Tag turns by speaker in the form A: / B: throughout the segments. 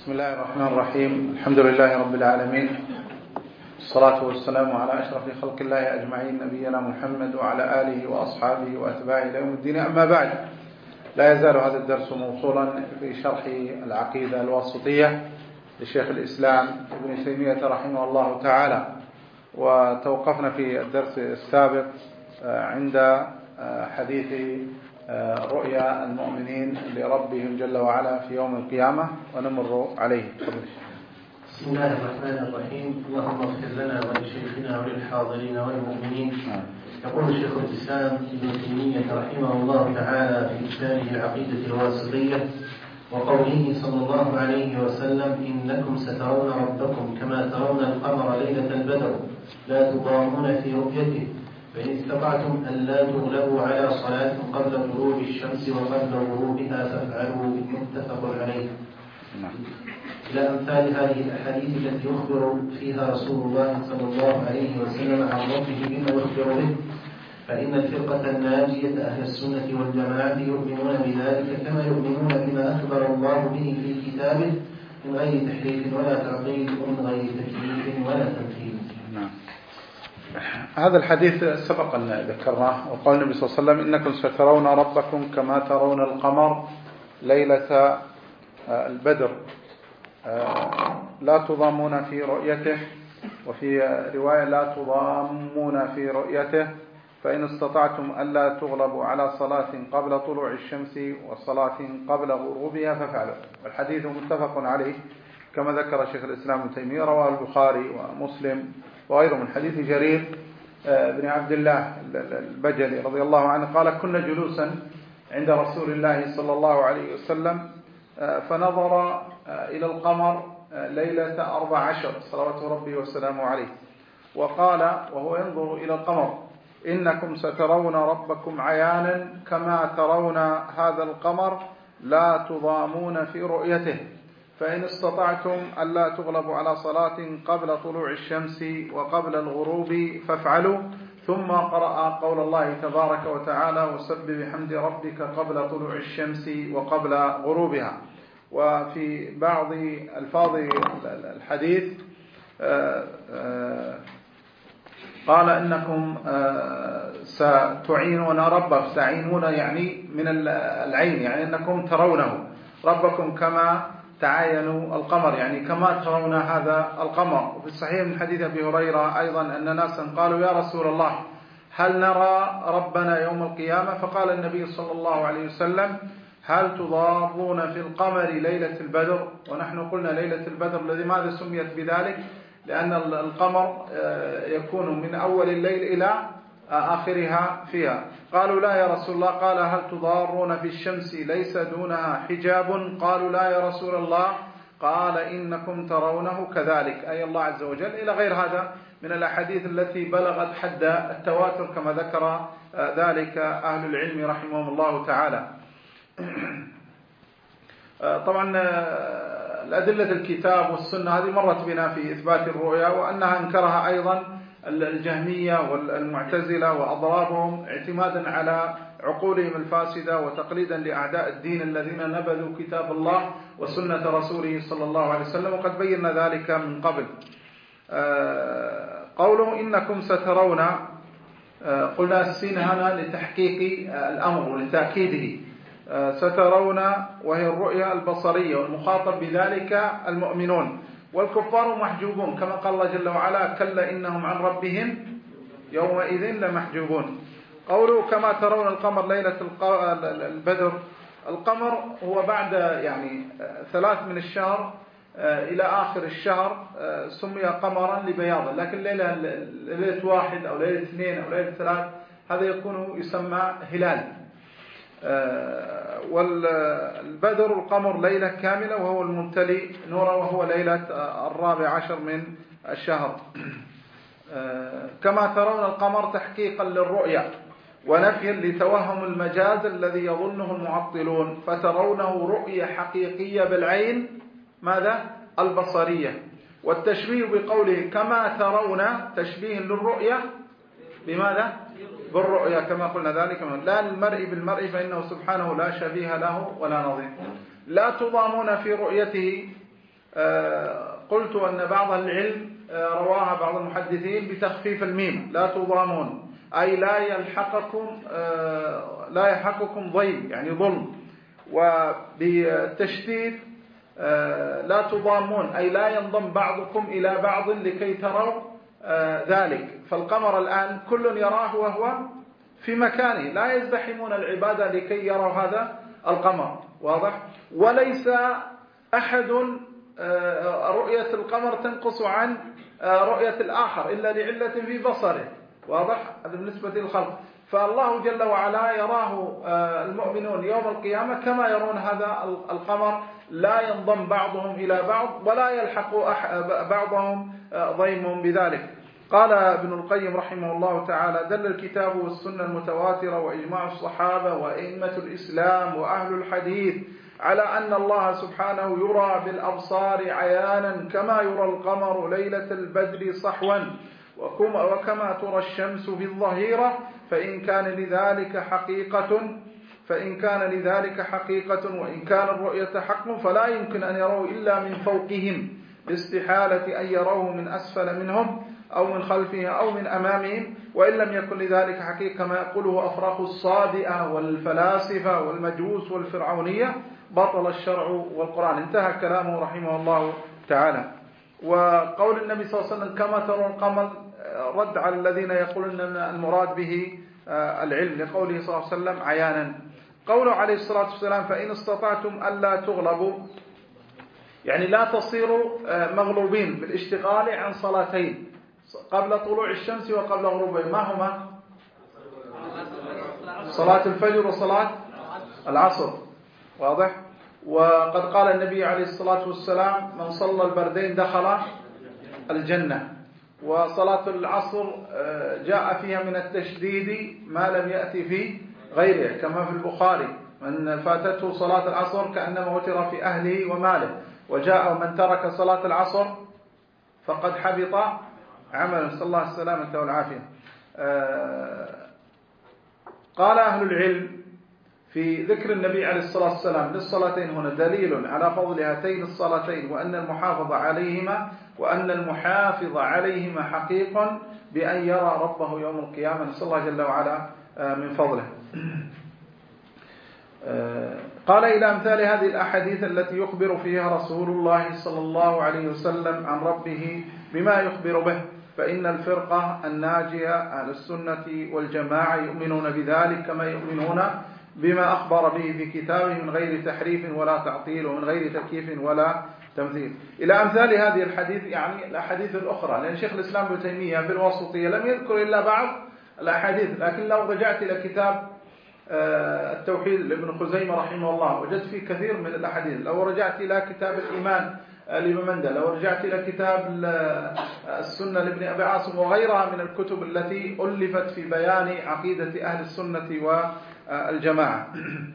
A: بسم الله الرحمن الرحيم. الحمد لله رب العالمين، الصلاة والسلام على أشرف خلق الله أجمعين، نبينا محمد وعلى آله وأصحابه وأتباعه إلى يوم الدين. أما بعد، لا يزال هذا الدرس موصولا في شرح العقيدة الواسطية لشيخ الإسلام ابن تيمية رحمه الله تعالى، وتوقفنا في الدرس السابق عند حديث رؤيا المؤمنين لربهم جل وعلا في يوم القيامة، ونمر عليه.
B: بسم الله الرحمن الرحيم. اللهم اغفر لنا ولشيخنا وللحاضرين والمؤمنين. يقول شيخ الإسلام ابن تيمية رحمه الله تعالى في كتابه العقيدة الواسطية وقوله صلى الله عليه وسلم: إنكم سترون ربكم كما ترون القمر ليلة البدر لا تضامون في رؤيته، فإن استطعتم ألا تغلبوا على صلاة قبل طلوع الشمس وقبل غروبها فافعلوا، متفق عليه. إلى أمثال هذه الأحاديث التي يخبر فيها رسول الله صلى الله عليه وسلم عن ربه بما يخبر به، فإن الفرقة الناجية أهل السنة والجماعة يؤمنون بذلك كما يؤمنون بما أخبر الله به في كتابه من غير تحريف ولا تعطيل ومن غير تكييف ولا تمثيل.
A: هذا الحديث سبق أن ذكرناه، وقال النبي صلى الله عليه وسلم: إنكم سترون ربكم كما ترون القمر ليلة البدر لا تضامون في رؤيته، وفي رواية لا تضامون في رؤيته، فإن استطعتم ألا تغلبوا على صلاة قبل طلوع الشمس وصلاة قبل غروبها فافعلوا. والحديث متفق عليه كما ذكر شيخ الإسلام ابن تيمية، رواه البخاري ومسلم وغيره من حديث جرير بن عبد الله البجلي رضي الله عنه قال: كنا جلوسا عند رسول الله صلى الله عليه وسلم فنظر إلى القمر ليلة 14 صلوات ربي وسلامه عليه، وقال وهو ينظر إلى القمر: إنكم سترون ربكم عيانا كما ترون هذا القمر لا تضامون في رؤيته، فإن استطعتم ألا تغلبوا على صلاة قبل طلوع الشمس وقبل الغروب فافعلوا، ثم قرأ قول الله تبارك وتعالى: وسبح بحمد ربك قبل طلوع الشمس وقبل غروبها. وفي بعض ألفاظ الحديث قال: إنكم ستعينون ربك، تعينون يعني من العين، يعني إنكم ترونه ربكم كما تعاينوا القمر، يعني كما ترون هذا القمر. وفي الصحيح من حديث أبي هريرة أيضا أن ناسا قالوا: يا رسول الله، هل نرى ربنا يوم القيامة؟ فقال النبي صلى الله عليه وسلم: هل تضارون في القمر ليلة البدر؟ ونحن قلنا ليلة البدر لماذا سميت بذلك؟ لأن القمر يكون من أول الليل إلى آخرها فيها. قالوا: لا يا رسول الله. قال: هل تضارون في الشمس ليس دونها حجاب؟ قالوا: لا يا رسول الله. قال: إنكم ترونه كذلك، أي الله عز وجل، إلى غير هذا من الأحاديث التي بلغت حد التواتر كما ذكر ذلك أهل العلم رحمهم الله تعالى. طبعا الأدلة الكتاب والسنة هذه مرت بنا في إثبات الرؤيا، وأنها انكرها أيضا الجهمية والمعتزلة وأضرابهم اعتمادا على عقولهم الفاسدة وتقليدا لأعداء الدين الذين نبذوا كتاب الله وسنة رسوله صلى الله عليه وسلم، وقد بينا ذلك من قبل. قوله إنكم سترون، قلنا السين هنا لتحقيق الأمر ولتأكيده، سترون وهي الرؤيا البصرية، والمخاطب بذلك المؤمنون، والكفار محجوبون كما قال الله جل وعلا: كلا إنهم عن ربهم يومئذ لمحجوبون. قوله كما ترون القمر ليلة البدر، القمر هو بعد يعني 3 من الشهر إلى آخر الشهر سمي قمرا لبياضه، لكن ليلة 1 أو ليلة 2 أو ليلة 3 هذا يكون يسمى هلال. والبدر القمر ليلة كاملة وهو الممتلئ نورا، وهو ليلة 14 من الشهر. كما ترون القمر تحقيقا للرؤيا ونفيا لتوهم المجاز الذي يظنه المعطلون، فترونه رؤية حقيقية بالعين، ماذا؟ البصرية. والتشبيه بقوله كما ترون تشبيه للرؤية بماذا؟ بالرؤيا، كما قلنا ذلك: لا المرء بالمرء فإنه سبحانه لا شبيه له ولا نظير. لا تضامون في رؤيته، قلت أن بعض العلم رواها بعض المحدثين بتخفيف الميم، لا تضامون، أي لا يلحقكم ضيم يعني ظلم، وبالتشديد لا تضامون أي لا ينضم بعضكم إلى بعض لكي تروا ذلك. فالقمر الآن كل يراه وهو في مكانه، لا يزدحمون العبادة لكي يروا هذا القمر، واضح؟ وليس أحد رؤية القمر تنقص عن رؤية الآخر إلا لعلة في بصره، واضح؟ هذا بالنسبة للخلق. فالله جل وعلا يراه المؤمنون يوم القيامة كما يرون هذا القمر، لا ينضم بعضهم إلى بعض ولا يلحق بعضهم ضيم بذلك. قال ابن القيم رحمه الله تعالى: دل الكتاب والسنة المتواترة وإجماع الصحابة وأئمة الإسلام وأهل الحديث على أن الله سبحانه يرى بالأبصار عيانا كما يرى القمر ليلة البدر صحوا، وكما ترى الشمس في الظهيرة، فإن كان لذلك حقيقة وإن كان الرؤية حق فلا يمكن أن يروا إلا من فوقهم، باستحالة أن يروه من أسفل منهم أو من خلفهم أو من أمامهم، وإن لم يكن لذلك حقيقة كما يقوله أفراخ الصادئة والفلاسفة والمجوس والفرعونية بطل الشرع والقرآن. انتهى كلامه رحمه الله تعالى. وقول النبي صلى الله عليه وسلم كما ترى القمر رد على الذين يقولون أن المراد به العلم، لقوله صلى الله عليه وسلم عيانا. قوله عليه الصلاة والسلام: فإن استطعتم ألا تغلبوا، يعني لا تصيروا مغلوبين بالاشتغال عن صلاتين قبل طلوع الشمس وقبل غروبها. ما هما؟ صلاة الفجر وصلاة العصر، واضح؟ وقد قال النبي عليه الصلاة والسلام: من صلى البردين دخل الجنة. وصلاة العصر جاء فيها من التشديد ما لم يأتي في غيره، كما في البخاري: من فاتته صلاة العصر كأنما وتر في أهله وماله. وجاء: من ترك صلاة العصر فقد حبط عمله. صلى الله السلامة والعافية. قال أهل العلم في ذكر النبي عليه الصلاة والسلام للصلاتين هنا دليل على فضل هاتين الصلاتين، وأن المحافظ عليهما حقيق بأن يرى ربه يوم القيامة. نسأل الله جل وعلا من فضله. قال: إلى أمثال هذه الأحاديث التي يخبر فيها رسول الله صلى الله عليه وسلم عن ربه بما يخبر به، فإن الفرقة الناجية أهل السنة والجماعة يؤمنون بذلك كما يؤمنون بما أخبر به في كتابه من غير تحريف ولا تعطيل ومن غير تكييف ولا تمثيل. إلى أمثال هذه الحديث يعني الأحاديث الأخرى، لأن شيخ الإسلام ابن تيمية في الواسطية لم يذكر إلا بعض الأحاديث، لكن لو رجعت إلى كتاب التوحيد لابن خزيمة رحمه الله وجدت فيه كثير من الأحاديث. لو رجعت إلى كتاب الإيمان لابن مندى، لو رجعت إلى كتاب السنة لابن أبي عاصم وغيرها من الكتب التي ألفت في بيان عقيدة أهل السنة والجماعة.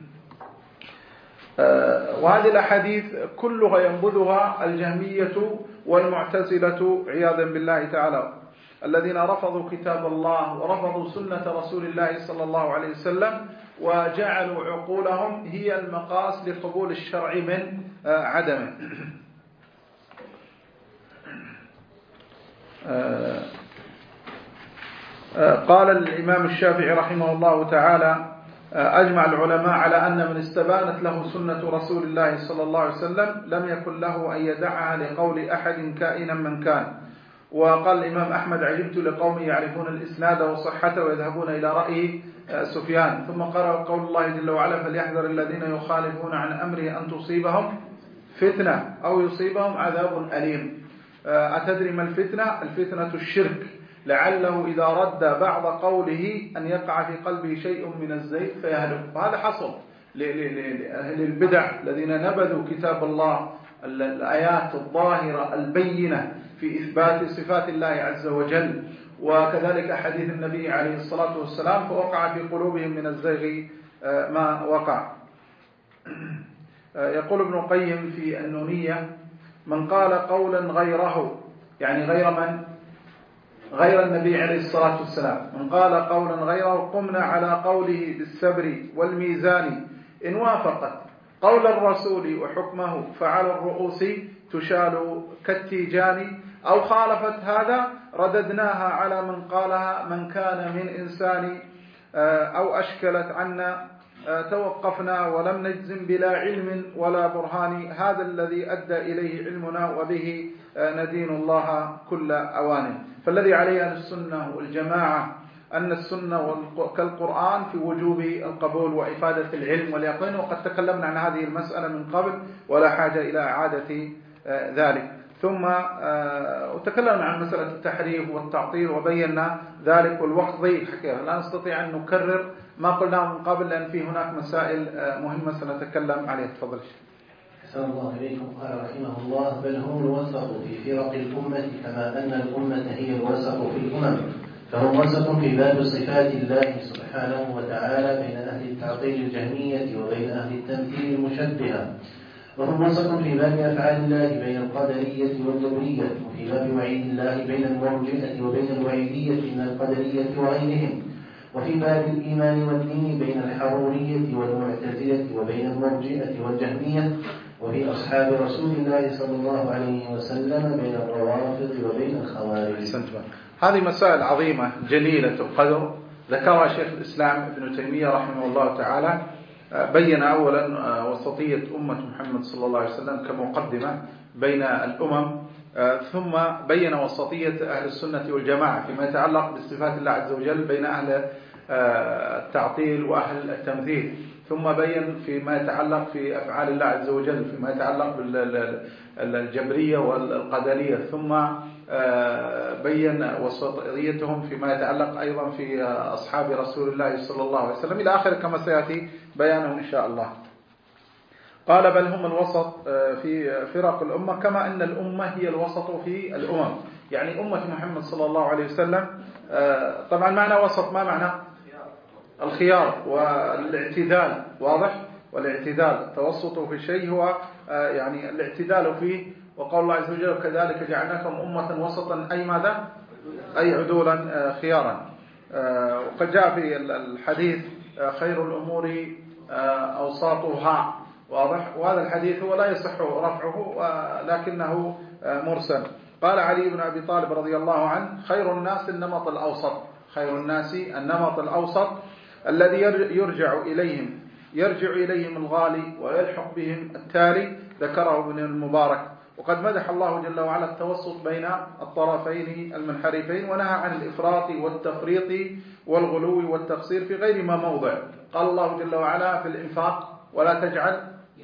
A: وهذه الأحاديث كلها ينبذها الجهمية والمعتزلة عياذا بالله تعالى، الذين رفضوا كتاب الله ورفضوا سنة رسول الله صلى الله عليه وسلم، وجعلوا عقولهم هي المقاس لقبول الشرع من عدمه. قال الإمام الشافعي رحمه الله تعالى: أجمع العلماء على أن من استبانت له سنة رسول الله صلى الله عليه وسلم لم يكن له أن يدعها لقول أحد كائنا من كان. وقال الإمام أحمد: عجبت لقوم يعرفون الإسناد وصحته ويذهبون إلى رأي سفيان. ثم قرأ قول الله جل وعلا: فليحذر الذين يخالفون عن أمره أن تصيبهم فتنة أو يصيبهم عذاب أليم. أتدري ما الفتنة؟ الفتنة الشرك، لعله إذا رد بعض قوله أن يقع في قلبه شيء من الزيغ فيهلك. وهذا حصل لأهل البدع الذين نبذوا كتاب الله، الآيات الظاهرة البينة في إثبات صفات الله عز وجل، وكذلك حديث النبي عليه الصلاة والسلام، فوقع في قلوبهم من الزيغ ما وقع. يقول ابن القيم في النونية: من قال قولا غيره، يعني غير من؟ غير النبي عليه الصلاة والسلام. من قال قولا غيره قمنا على قوله بالسبر والميزان، إن وافقت قول الرسول وحكمه فعلى الرؤوس تشال كالتيجان، أو خالفت هذا رددناها على من قالها من كان من إنسان، أو أشكلت عنا توقفنا ولم نجزم بلا علم ولا برهان، هذا الذي أدى إليه علمنا وبه ندين الله كل أوان. فالذي عليه أهل السنة والجماعة أن السنة كالقرآن في وجوب القبول وإفادة العلم واليقين، وقد تكلمنا عن هذه المسألة من قبل ولا حاجة إلى إعادة ذلك. ثم وتكلمنا عن مسألة التحريف والتعطيل وبينا ذلك، والوقت ضيق حقيقة لا نستطيع أن نكرر ما قلناه من قبل، لأن في هناك مسائل مهمة سنتكلم عليها. تفضل.
B: أحسن الله إليكم. قال رحمه الله: بل هم الوسط في فرق الأمة، كما أن الأمة هي الوسط في الأمم، فهم وسط في باب صفات الله سبحانه وتعالى بين أهل التعطيل الجهمية وبين أهل التمثيل المشبهة، وهم وسط في باب أفعال الله بين القدرية والجبرية، وفي باب وعيد الله بين المرجئة وبين الوعيدية من القدرية وغيرهم، وفي باب الإيمان والدين بين الحرورية والمعتزلة وبين المرجئة والجهمية، وفي أصحاب رسول الله صلى الله عليه وسلم بين الروافض وبين الخوارج.
A: هذه مسائل عظيمة جليلة القدر ذكرها شيخ الإسلام ابن تيمية رحمه الله تعالى. بين أولا وسطية أمة محمد صلى الله عليه وسلم كمقدمة بين الأمم، ثم بين وسطية أهل السنة والجماعة فيما يتعلق بصفات الله عز وجل بين أهل التعطيل وأهل التمثيل، ثم بين فيما يتعلق في أفعال الله عز وجل فيما يتعلق بالجبرية والقدرية، ثم بين وسطيتهم فيما يتعلق أيضا في أصحاب رسول الله صلى الله عليه وسلم إلى آخر كما سيأتي بيانه إن شاء الله. قال: بل هم الوسط في فرق الأمة، كما أن الأمة هي الوسط في الأمم، يعني أمة محمد صلى الله عليه وسلم. طبعا معنى وسط ما معنى؟ الخيار والاعتدال، واضح؟ والاعتدال التوسط في شيء هو يعني الاعتدال فيه. وقال الله عز وجل: كذلك جعلناكم أمة وسطا، أي ماذا؟ أي عدولا خيارا. وقد جاء في الحديث: خير الأمور أوساطها، واضح؟ وهذا الحديث هو لا يصح رفعه ولكنه مرسل. قال علي بن أبي طالب رضي الله عنه: خير الناس النمط الأوسط، خير الناس النمط الأوسط الذي يرجع إليهم الغالي ويلحق بهم التالي. ذكره ابن المبارك. وقد مدح الله جل وعلا التوسط بين الطرفين المنحرفين، ونهى عن الإفراط والتفريط والغلو والتقصير في غير ما موضع. قال الله جل وعلا في الإنفاق: ولا تجعل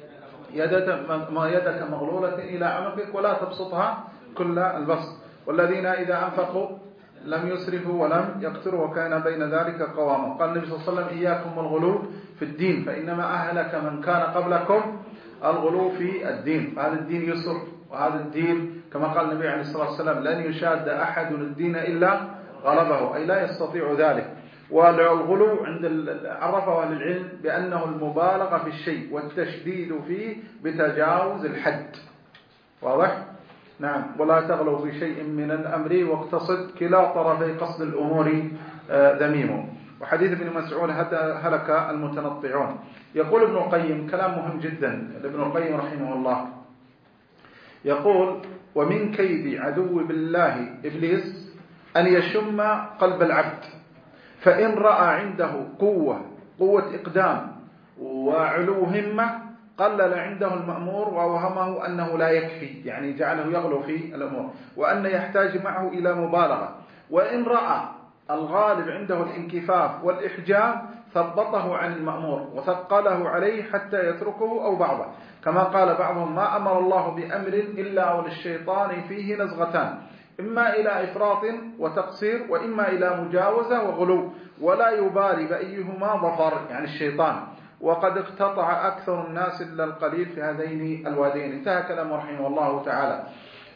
A: يدك مغلولة إلى عنقك ولا تبسطها كل البسط، والذين إذا أنفقوا لم يسرفوا ولم يقتروا وكان بين ذلك قواما. قال النبي صلى الله عليه وسلم: إياكم والغلو في الدين فإنما أهلك من كان قبلكم الغلو في الدين. فهذا الدين يسر، وهذا الدين كما قال النبي عليه الصلاة والسلام: لن يشاد أحد الدين إلا غلبه، أي لا يستطيع ذلك. والغلو عرفه أهل العلم بأنه المبالغة في الشيء والتشديد فيه بتجاوز الحد، واضح؟ نعم. ولا تغلوا في شيء من الأمر واقتصد، كلا طرفي قصد الأمور ذميم. وحديث ابن مسعود: هلك المتنطعون. يقول ابن القيم كلام مهم جدا، ابن القيم رحمه الله يقول: ومن كيد عدو بالله إبليس أن يشم قلب العبد، فإن رأى عنده قوة إقدام وعلو همة قلل عنده المأمور وأوهمه أنه لا يكفي، يعني جعله يغلو في الأمور، وأن يحتاج معه إلى مبالغة. وإن رأى الغالب عنده الانكفاف والإحجام ثبطه عن المأمور وثقله عليه حتى يتركه أو بعضه، كما قال بعضهم: ما أمر الله بأمر إلا وللشيطان فيه نزغتان، إما إلى إفراط وتقصير وإما إلى مجاوزة وغلو، ولا يبالي بأيهما ظفر، يعني الشيطان، وقد اقتطع أكثر الناس إلا القليل في هذين الوادين. انتهى كلامه رحمه الله تعالى.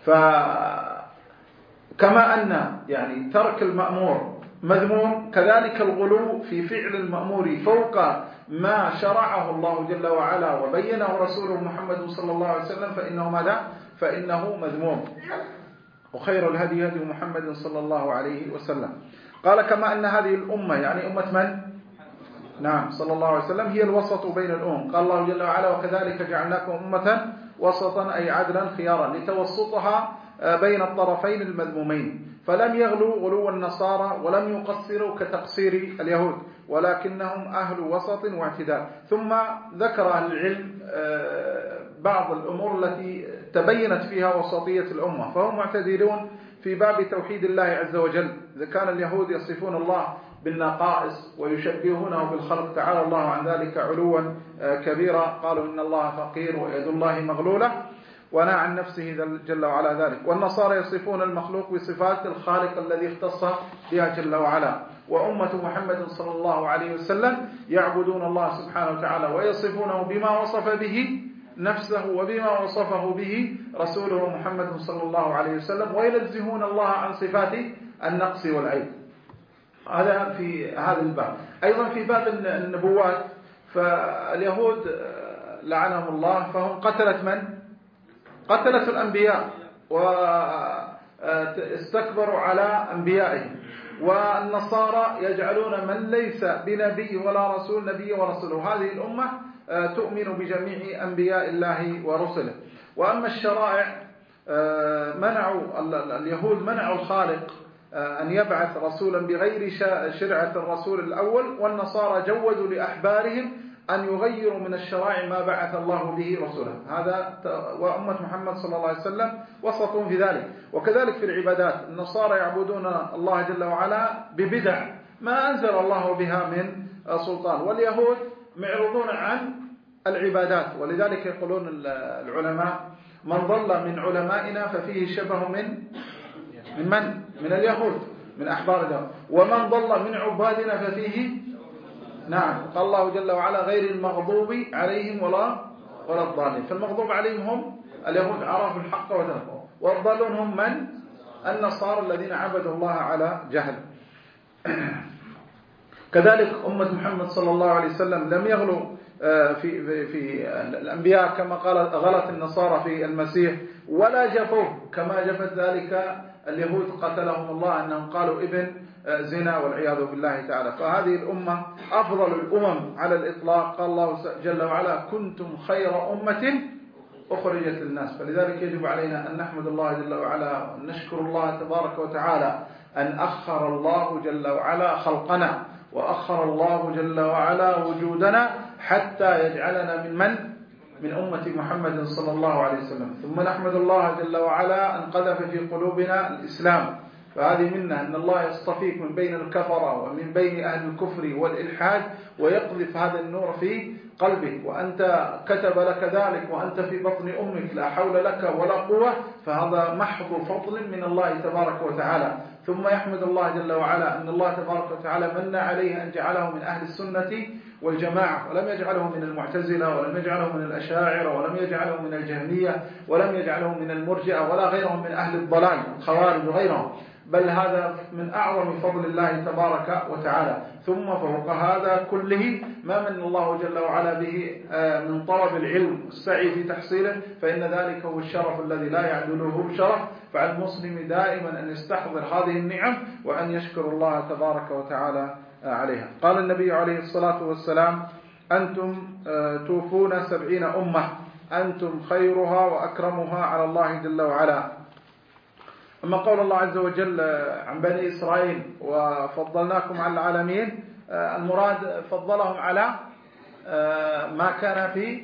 A: فكما أن يعني ترك المأمور مذموم، كذلك الغلو في فعل المأمور فوق ما شرعه الله جل وعلا وبينه رسوله محمد صلى الله عليه وسلم فإنه ماذا؟ فإنه مذموم. وخير الهدي هدي محمد صلى الله عليه وسلم. قال: كما أن هذه الأمة، يعني أمة من؟ نعم، صلى الله عليه وسلم، هي الوسط بين الأمم. قال الله جل وعلا: وكذلك جعلناكم أمة وسطا أي عدلا خيارا لتوسطها بين الطرفين المذمومين، فلم يغلوا غلو النصارى ولم يقصروا كتقصير اليهود، ولكنهم أهل وسط واعتدال. ثم ذكر أهل العلم بعض الأمور التي تبينت فيها وسطية الأمة، فهم معتدلون في باب توحيد الله عز وجل. إذا كان اليهود يصفون الله بالنقائص ويشبهونه بالخلق تعالى الله عن ذلك علوا كبيرا، قالوا إن الله فقير ويد الله مغلولة، ونهى عن نفسه جل وعلا ذلك. والنصارى يصفون المخلوق بصفات الخالق الذي اختص بها جل وعلا. وأمة محمد صلى الله عليه وسلم يعبدون الله سبحانه وتعالى ويصفونه بما وصف به نفسه وبما وصفه به رسوله محمد صلى الله عليه وسلم، وينزهون الله عن صفات النقص والعيب. هذا في هذا الباب. أيضا في باب النبوات، فاليهود لعنهم الله فهم قتلت من؟ قتلت الأنبياء واستكبروا على أنبيائهم. والنصارى يجعلون من ليس بنبي ولا رسول نبي ورسوله. هذه الأمة تؤمن بجميع أنبياء الله ورسله. وأما الشرائع اليهود منعوا الخالق أن يبعث رسولا بغير شرعة الرسول الأول، والنصارى جوزوا لأحبارهم أن يغيروا من الشرائع ما بعث الله به رسوله. هذا وأمة محمد صلى الله عليه وسلم وسطهم في ذلك. وكذلك في العبادات، النصارى يعبدون الله جل وعلا ببدع ما أنزل الله بها من سلطان، واليهود معرضون عن العبادات. ولذلك يقولون العلماء من ضل من علمائنا ففيه شبه من اليهود من أحبار اليهود، ومن ضل من عبادنا ففيه نعم. قال الله جل وعلا غير المغضوب عليهم ولا الضالين. فالمغضوب عليهم هم اليهود عرفوا الحق وتركوه، والضالون هم من؟ النصارى الذين عبدوا الله على جهل. كذلك أمة محمد صلى الله عليه وسلم لم يغلوا في الأنبياء كما غلط النصارى في المسيح، ولا جفوه كما جفت ذلك اليهود قتلهم الله أنهم قالوا ابن زنا والعياذ بالله تعالى. فهذه الأمة أفضل الأمم على الإطلاق. قال الله جل وعلا كنتم خير أمة أخرجت للناس. فلذلك يجب علينا أن نحمد الله جل وعلا ونشكر الله تبارك وتعالى أن أخر الله جل وعلا خلقنا، وأخر الله جل وعلا وجودنا حتى يجعلنا من أمة محمد صلى الله عليه وسلم. ثم نحمد الله جل وعلا أن قذف في قلوبنا الإسلام. فهذه منا أن الله يصطفيك من بين الكفرة ومن بين أهل الكفر والإلحاد ويقذف هذا النور في قلبك، وأنت كتب لك ذلك وأنت في بطن أمك لا حول لك ولا قوة، فهذا محض فضل من الله تبارك وتعالى. ثم يحمد الله جل وعلا أن الله تبارك وتعالى من عليه أن جعله من أهل السنة والجماعة، ولم يجعله من المعتزلة، ولم يجعله من الأشاعرة، ولم يجعله من الجهمية، ولم يجعله من المرجئة ولا غيرهم من أهل الضلال الخوارج وغيرهم، بل هذا من أعظم فضل الله تبارك وتعالى. ثم فوق هذا كله ما من الله جل وعلا به من طلب العلم والسعي في تحصيله، فإن ذلك هو الشرف الذي لا يعدله شرف. فعلى المسلم دائما أن يستحضر هذه النعم وأن يشكر الله تبارك وتعالى عليها. قال النبي عليه الصلاة والسلام أنتم توفون 70 أمة، أنتم خيرها وأكرمها على الله جل وعلا. أما قول الله عز وجل عن بني إسرائيل وفضلناكم على العالمين، المراد فضلهم على ما كان في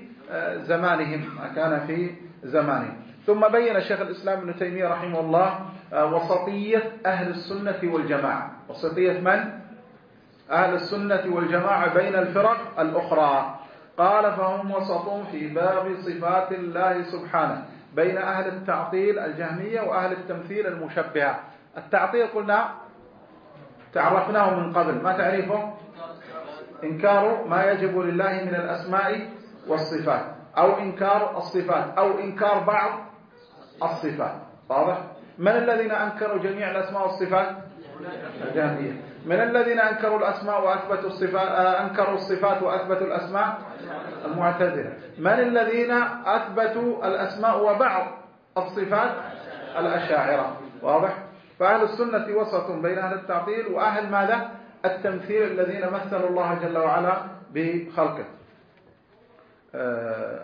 A: زمانهم. ثم بين شيخ الإسلام ابن تيمية رحمه الله وسطية أهل السنة والجماعة. وسطية من؟ أهل السنة والجماعة بين الفرق الأخرى. قال فهم وسطون في باب صفات الله سبحانه بين أهل التعطيل الجهمية وأهل التمثيل المشبهة. التعطيل قلنا تعرفناه من قبل، ما تعرفه؟ إنكار ما يجب لله من الأسماء والصفات، أو إنكار الصفات، أو إنكار بعض الصفات. واضح؟ من الذين أنكروا جميع الأسماء والصفات؟ الجهمية. من الذين أنكروا الأسماء وأثبتوا الصفات أنكروا الصفات وأثبتوا الأسماء؟ المعتزلة. من الذين أثبتوا الأسماء وبعض الصفات؟ الأشاعرة. واضح؟ فأهل السنة وسط بين أهل التعطيل وأهل ماذا؟ التمثيل الذين مثلوا الله جل وعلا بخلقه.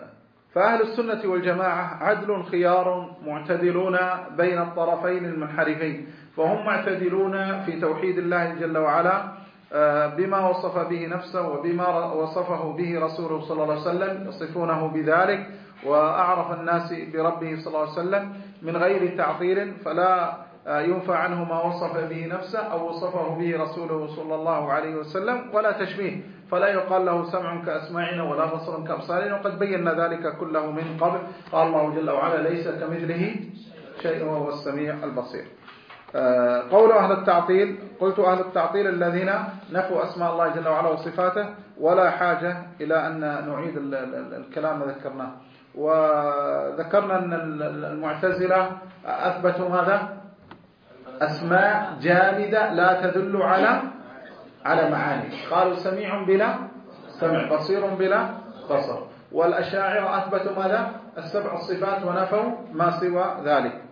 A: فأهل السنة والجماعة عدل خيار معتدلون بين الطرفين المنحرفين، فهم معتدلون في توحيد الله جل وعلا بما وصف به نفسه وبما وصفه به رسوله صلى الله عليه وسلم، يصفونه بذلك، وأعرف الناس بربه صلى الله عليه وسلم من غير تعطيل، فلا ينفى عنه ما وصف به نفسه أو وصفه به رسوله صلى الله عليه وسلم، ولا تشبيه، فلا يقال له سمع كأسماعنا ولا بصر كأبصارنا، وقد بينا ذلك كله من قبل. قال الله جل وعلا ليس كمثله شيء وهو السميع البصير. قول أهل التعطيل، قلت أهل التعطيل الذين نفوا أسماء الله جل وعلا وصفاته، ولا حاجة إلى أن نعيد الكلام ذكرناه. وذكرنا أن المعتزلة أثبتوا ماذا؟ أسماء جامدة لا تدل على معاني، قالوا سميع بلا سمع، بصير بلا بصر. والأشاعرة أثبتوا ماذا؟ السبع الصفات ونفوا ما سوى ذلك.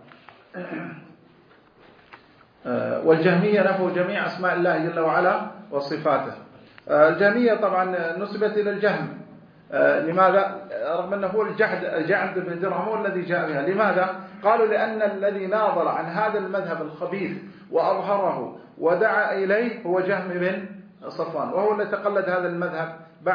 A: والجهمية نفوا جميع أسماء الله جل وعلا وصفاته. الجهمية طبعا نسبت إلى الجهم. لماذا؟ رغم أنه هو الجعد بن درهم هو الذي جاء بها. لماذا؟ قالوا لأن الذي ناظر عن هذا المذهب الخبيث وأظهره ودعا إليه هو جهم بن صفوان، وهو الذي تقلد هذا المذهب.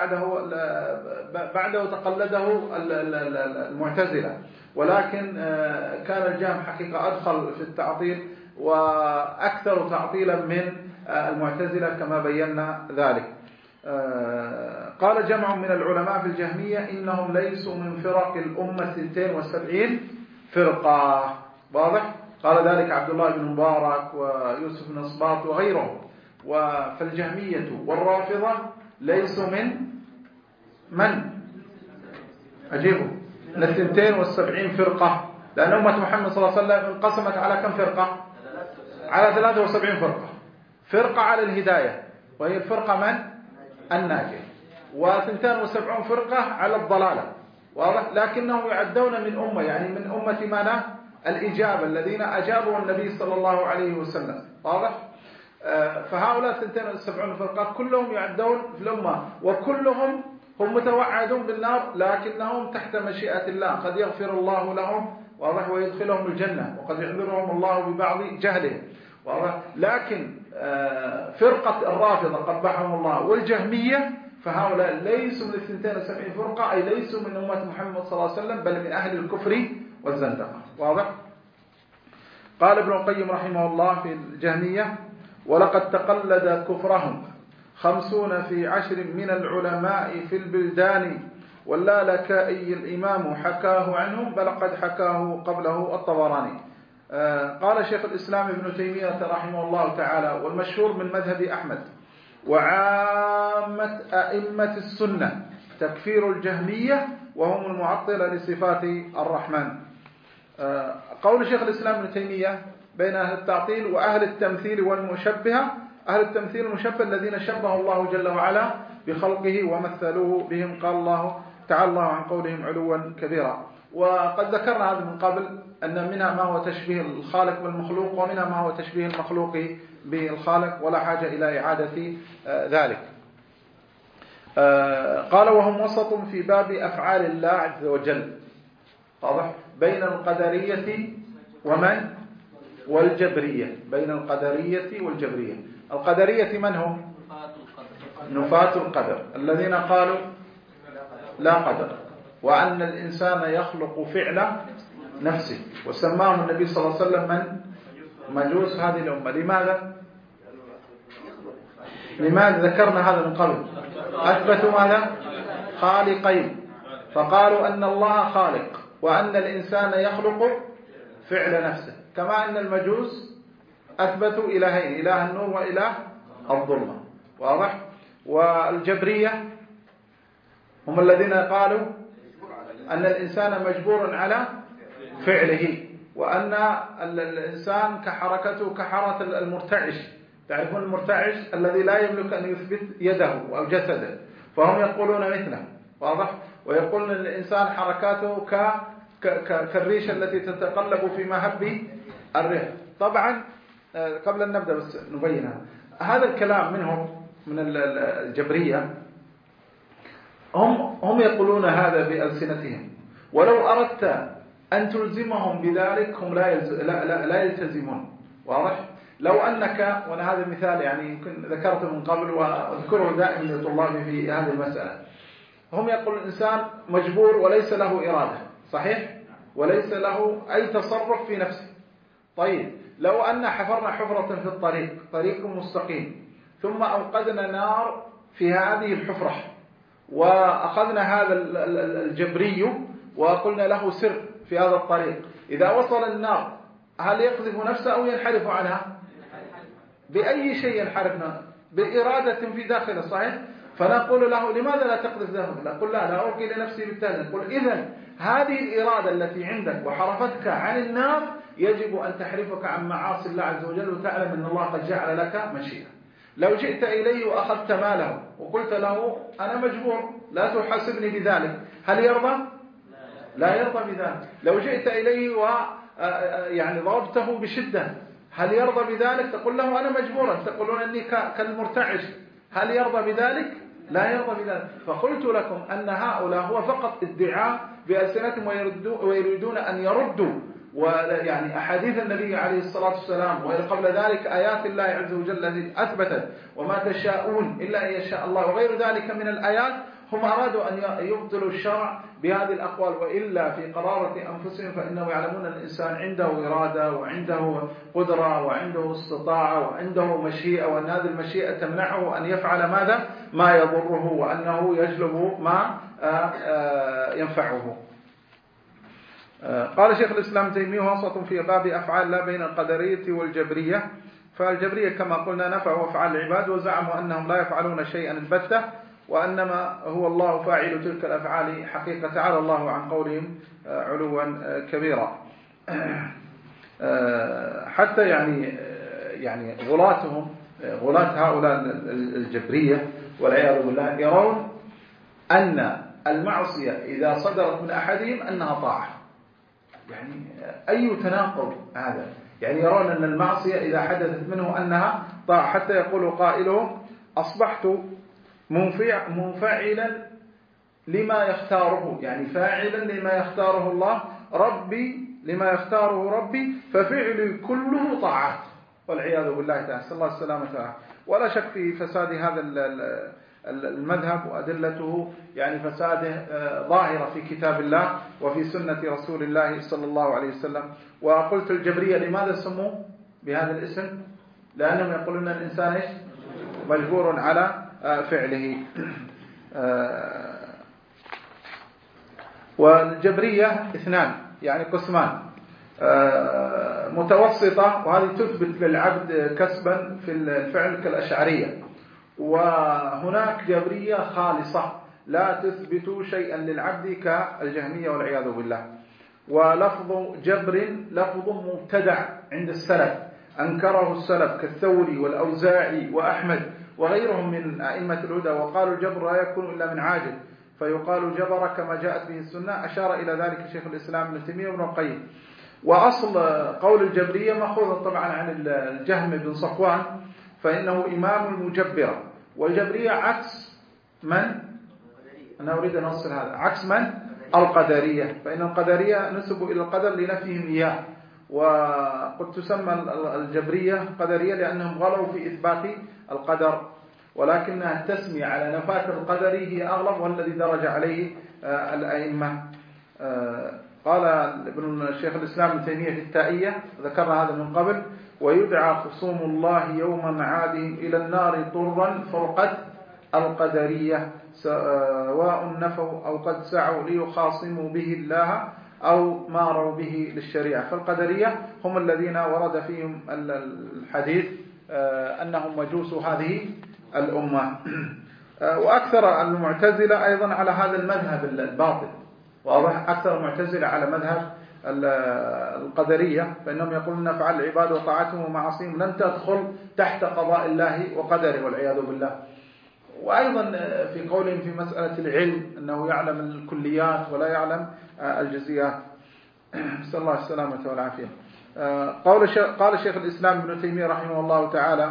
A: بعده تقلده المعتزلة، ولكن كان الجهم حقيقة أدخل في التعطيل وأكثر تعطيلا من المعتزلة كما بينا ذلك. قال جمع من العلماء في الجهمية إنهم ليسوا من فرق الأمة 72 فرقة. واضح؟ قال ذلك عبد الله بن مبارك ويوسف بن أصباط وغيرهم. فالجهمية والرافضة ليسوا من أجيبوا من 72 فرقة، لأن أمة محمد صلى الله عليه وسلم انقسمت على كم فرقة؟ على 73 فرقة. فرقة على الهداية وهي الفرقة من؟ الناجية، و72 فرقة على الضلالة. واضح؟ لكنهم يعدون من أمة، يعني من أمة ماذا؟ الإجابة، الذين أجابوا النبي صلى الله عليه وسلم. واضح؟ فهؤلاء 72 فرقة كلهم يعدون في الأمة، وكلهم هم متوعدون بالنار، لكنهم تحت مشيئة الله، قد يغفر الله لهم واضح ويدخلهم الجنة، وقد يعذرهم الله ببعض جهلهم. واضح؟ لكن فرقة الرافضة قبحهم الله والجهمية، فهؤلاء ليسوا من 72 فرقة، أي ليسوا من أمة محمد صلى الله عليه وسلم، بل من أهل الكفر والزندقة. واضح؟ قال ابن القيم رحمه الله في الجهمية: ولقد تقلد كفرهم 50 في 10 من العلماء في البلدان، واللالكائي الإمام حكاه عنهم، بل قد حكاه قبله الطبراني. قال شيخ الإسلام ابن تيمية رحمه الله تعالى: والمشهور من مذهب أحمد وعامة أئمة السنة تكفير الجهمية، وهم المعطلة لصفات الرحمن. قول شيخ الإسلام ابن تيمية بين أهل التعطيل وأهل التمثيل والمشبهة: أهل التمثيل المشبه الذين شبه الله جل وعلا بخلقه ومثلوه بهم، قال الله تعالى الله عن قولهم علوا كبيرا. وقد ذكرنا هذا من قبل، أن منها ما هو تشبيه الخالق بالمخلوق، ومنها ما هو تشبيه المخلوق بالخالق، ولا حاجة إلى إعادة ذلك. قال: وهم وسط في باب أفعال الله عز وجل. واضح؟ بين القدرية والجبرية، بين القدرية والجبرية. القدرية من هم؟ نفاة القدر، الذين قالوا لا قدر، وأن الإنسان يخلق فعل نفسه، وسماهم النبي صلى الله عليه وسلم من مجوس هذه الأمة. لماذا ذكرنا هذا من قبل؟ أثبتوا ماذا؟ خالقين، فقالوا أن الله خالق، وأن الإنسان يخلق فعل نفسه، كما أن المجوس أثبتوا إلهين، إله النور وإله الظلمة. واضح؟ والجبرية هم الذين قالوا أن الإنسان مجبور على فعله، وأن الإنسان كحركته كحركة المرتعش. تعرفون المرتعش الذي لا يملك أن يثبت يده أو جسده، فهم يقولون مثله. واضح؟ ويقولون أن الإنسان حركاته كالريشة التي تتقلب في مهب الريح. طبعا قبل أن نبدأ بس نبينها، هذا الكلام منهم من الجبرية هم يقولون هذا بألسنتهم، ولو أردت أن تلزمهم بذلك هم لا يلتزمون. واضح؟ لو أنك، وأنا هذا المثال يعني يمكن ذكرته من قبل وأذكره دائما لطلابي في هذه المسألة، هم يقول الإنسان مجبور وليس له إرادة، صحيح؟ وليس له أي تصرف في نفسه. طيب لو أن حفرنا حفرة في الطريق، طريق مستقيم، ثم أوقدنا نار في هذه الحفرة، وأخذنا هذا الجبري وقلنا له سر في هذا الطريق، إذا وصل النار هل يقذف نفسه أو ينحرف عنها؟ بأي شيء ينحرفنا؟ بإرادة في داخله، صحيح؟ فنقول له لماذا لا تقذف ذهبك؟ نقول لا ألقي لنفسي بالتالي. نقول إذن هذه الإرادة التي عندك وحرفتك عن النار يجب أن تحرفك عن معاصي الله عز وجل، وتعلم أن الله قد جعل لك مشيئة. لو جئت إليه وأخذت ماله وقلت له أنا مجبور لا تحاسبني بذلك، هل يرضى؟ لا يرضى بذلك. لو جئت إليه يعني ضربته بشدة، هل يرضى بذلك؟ تقول له أنا مجبورا، تقولون أني كالمرتعش، هل يرضى بذلك؟ لا يرضى بذلك. فقلت لكم أن هؤلاء هو فقط ادعاء بألسنتهم ويريدون أن يردوا ويعني أحاديث النبي عليه الصلاة والسلام، وقبل ذلك آيات الله عز وجل التي أثبتت وما تشاءون إلا أن يشاء الله وغير ذلك من الآيات. هم أرادوا أن يبطلوا الشرع بهذه الأقوال، وإلا في قرارة أنفسهم فإنه يعلمون أن الإنسان عنده إرادة وعنده قدرة وعنده استطاعة وعنده مشيئة، وأن هذه المشيئة تمنعه أن يفعل ماذا؟ ما يضره، وأنه يجلب ما ينفعه. قال شيخ الإسلام تيمية وسط في باب أفعال لا بين القدرية والجبرية. فالجبرية كما قلنا نفعوا أفعال العباد، وزعموا أنهم لا يفعلون شيئا البتة، وأنما هو الله فاعل تلك الأفعال حقيقة، تعالى الله عن قولهم علوا كبيرا. حتى يعني غلاة هؤلاء الجبرية والعياذ بالله يرون أن المعصية إذا صدرت من أحدهم أنها طاعة. يعني أي تناقض هذا؟ يعني يرون أن المعصية إذا حدثت منه أنها طاعة، حتى يقول قائلهم أصبحت منفعلا لما يختاره، يعني فاعلا لما يختاره الله، ربي لما يختاره ربي، ففعلي كله طاعات، والعياذ بالله تعالى، صلى الله السلامة تعالى. ولا شك في فساد هذا المذهب وأدلته، يعني فساده ظاهرة في كتاب الله وفي سنة رسول الله صلى الله عليه وسلم. وقلت الجبرية لماذا سموا بهذا الاسم؟ لأنهم يقولون أن الإنسان مجبور على فعله. والجبرية اثنان، يعني قسمان، متوسطة وهذه تثبت للعبد كسبا في الفعل كالأشعرية، وهناك جبرية خالصة لا تثبت شيئا للعبد كالجهمية والعياذ بالله. ولفظ جبر لفظ مبتدع عند السلف، أنكره السلف كالثوري والأوزاعي وأحمد وغيرهم من أئمة الهدى، وقالوا الجبر لا يكون إلا من عاجل، فيقال جبر كما جاءت به السنة. أشار إلى ذلك شيخ الإسلام ابن تيمية وابن القيم. وأصل قول الجبرية مأخوذ طبعا عن الجهم بن صفوان، فإنه إمام المجبرة. والجبرية عكس من؟ أنا أريد أن أصل هذا، عكس من؟ القدرية، فإن القدرية نسبوا إلى القدر لنفيهم إياه، وقد تسمى الجبرية قدرية لأنهم غلوا في إثبات القدر، ولكنها التسمية على نفاة القدر هي أغلب، والذي درج عليه الأئمة. قال ابن الشيخ الإسلام ابن تيمية في التائية، ذكرنا هذا من قبل: ويدعى خصوم الله يوم معادهم إلى النار طرا فرقة القدرية، سواء نفوا أو قد سعوا ليخاصموا به الله أو ماروا به للشريعة. فالقدرية هم الذين ورد فيهم الحديث أنهم مجوس هذه الأمة. وأكثر المعتزلة أيضا على هذا المذهب الباطل، واضح، أكثر المعتزلة على مذهب القدرية، فإنهم يقولون أفعال العباد وطاعتهم ومعاصيهم لن تدخل تحت قضاء الله وقدره والعياذ بالله. وأيضا في قولهم في مسألة العلم أنه يعلم الكليات ولا يعلم الجزئيات، نسأل الله السلامة والعافية. قال شيخ الإسلام ابن تيمية رحمه الله تعالى: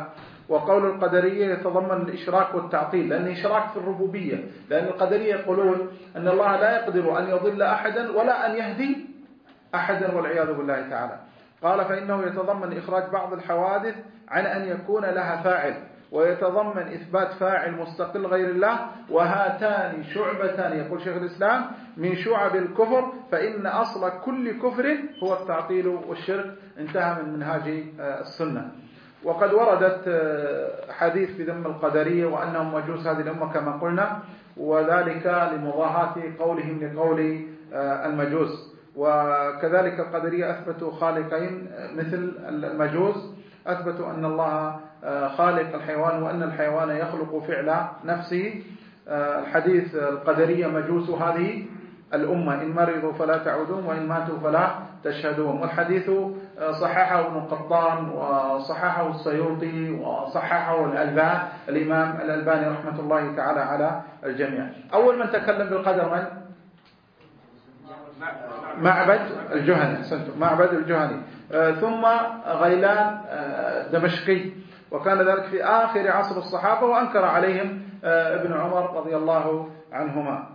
A: وقول القدرية يتضمن الإشراك والتعطيل، لأن إشراك في الربوبية، لأن القدرية يقولون أن الله لا يقدر أن يضل أحدا ولا أن يهدي أحدا والعياذ بالله تعالى. قال فإنه يتضمن إخراج بعض الحوادث عن أن يكون لها فاعل، ويتضمن إثبات فاعل مستقل غير الله، وهاتان شعبتان يقول شيخ الإسلام من شعب الكفر، فإن أصل كل كفر هو التعطيل والشرك. انتهى من منهاج السنة. وقد وردت حديث في ذم القدرية وأنهم مجوس هذه الأمة كما قلنا، وذلك لمضاهاة قولهم لقول المجوس. وكذلك القدرية أثبتوا خالقين مثل المجوس، أثبتوا أن الله خالق الحيوان وأن الحيوان يخلق فعل نفسه. الحديث القدرية مجوس هذه الأمة، إن مرضوا فلا تعودون وإن ماتوا فلا تشهدون. والحديث صححه ابن قطان وصححه السيوطي وصححه الإمام الألباني رحمة الله تعالى على الجميع. أول من تكلم بالقدر من؟ معبد الجهني، معبد الجهني، ثم غيلان دمشقي، وكان ذلك في آخر عصر الصحابة، وأنكر عليهم ابن عمر رضي الله عنهما.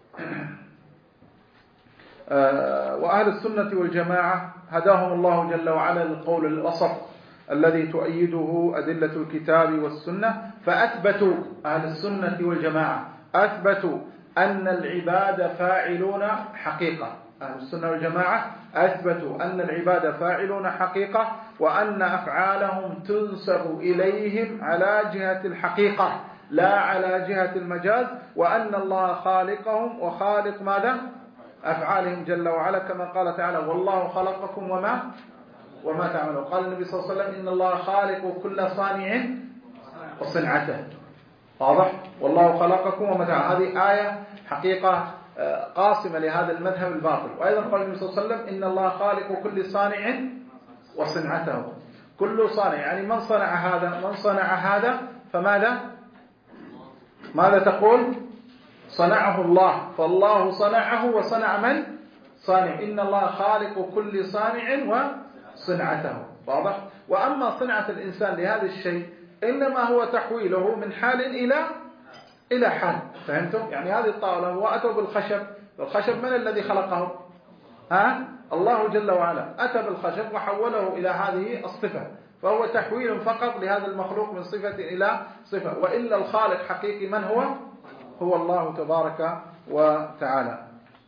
A: وأهل السنة والجماعة هداهم الله جل وعلا للقول الوسط الذي تؤيده أدلة الكتاب والسنة، فأثبتوا أهل السنة والجماعة أثبتوا أن العباد فاعلون حقيقة. أهل السنة والجماعة أثبتوا أن العباد فاعلون حقيقة، وأن أفعالهم تنسب إليهم على جهة الحقيقة لا على جهة المجاز، وأن الله خالقهم وخالق ماذا؟ أفعالهم جل وعلا، كما قال تعالى والله خلقكم وما تعملون. قال النبي صلى الله عليه وسلم إن الله خالق كل صانع وصنعته. واضح؟ والله خلقكم وما تعملون. هذه آية حقيقة قاسمة لهذا المذهب الباطل. وأيضا قال النبي صلى الله عليه وسلم إن الله خالق كل صانع وصنعته. كل صانع يعني من صنع هذا فماذا؟ ماذا تقول؟ صنعه الله، فالله صنعه وصنع من؟ صانع. إن الله خالق كل صانع وصنعته. واضح؟ وأما صنعة الإنسان لهذا الشيء إنما هو تحويله من حال إلى حال. فهمتم؟ يعني هذه الطاولة وأتوا بالخشب، الخشب من الذي خلقه؟ الله جل وعلا أتى بالخشب وحوله إلى هذه الصفة، فهو تحويل فقط لهذا المخلوق من صفة إلى صفة. وإلا الخالق حقيقي من هو؟ هو الله تبارك وتعالى.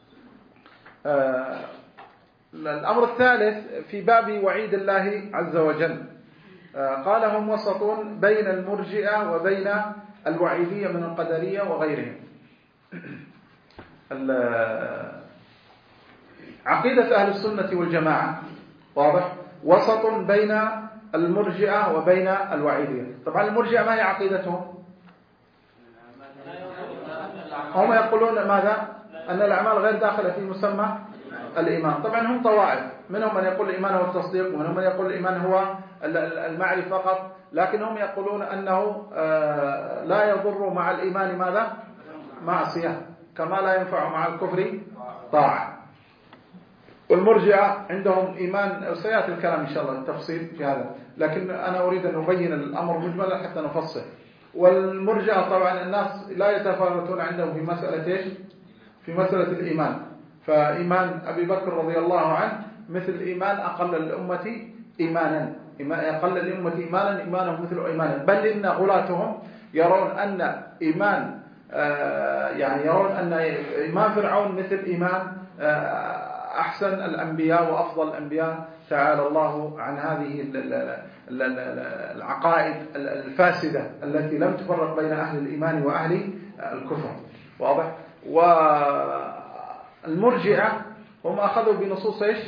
A: الأمر الثالث في باب وعيد الله عز وجل، قال هم وسط بين المرجئة وبين الوعيدية من القدرية وغيرهم. عقيدة أهل السنة والجماعة واضح وسط بين المرجئة وبين الوعيدية. طبعا المرجئة ما هي عقيدتهم؟ هم يقولون ماذا؟ أن الأعمال غير داخلة في مسمى الإيمان. طبعا هم طوائف، منهم من يقول الإيمان هو التصديق، ومنهم من يقول الإيمان هو المعرفة فقط، لكن هم يقولون أنه لا يضر مع الإيمان ماذا؟ معصية، كما لا ينفع مع الكفر طاعة. والمرجئة عندهم إيمان، سيأتي الكلام إن شاء الله التفصيل في هذا، لكن أنا أريد أن أبين الأمر مجملا حتى نفصل. والمرجئة طبعا الناس لا يتفاوتون عندهم في مسألة إيش؟ في مسألة الإيمان. فإيمان أبي بكر رضي الله عنه مثل إيمان أقل الأمة إيمانا، أقل الأمة إيمانا إيمانهم مثل إيمانا، بل إن غلاتهم يرون أن إيمان يعني يرون أن إيمان فرعون مثل إيمان أحسن الأنبياء وأفضل الأنبياء. تعالى الله عن هذه العقائد الفاسدة التي لم تفرق بين أهل الإيمان وأهل الكفر. واضح؟ والمرجئة هم أخذوا بنصوص إيش؟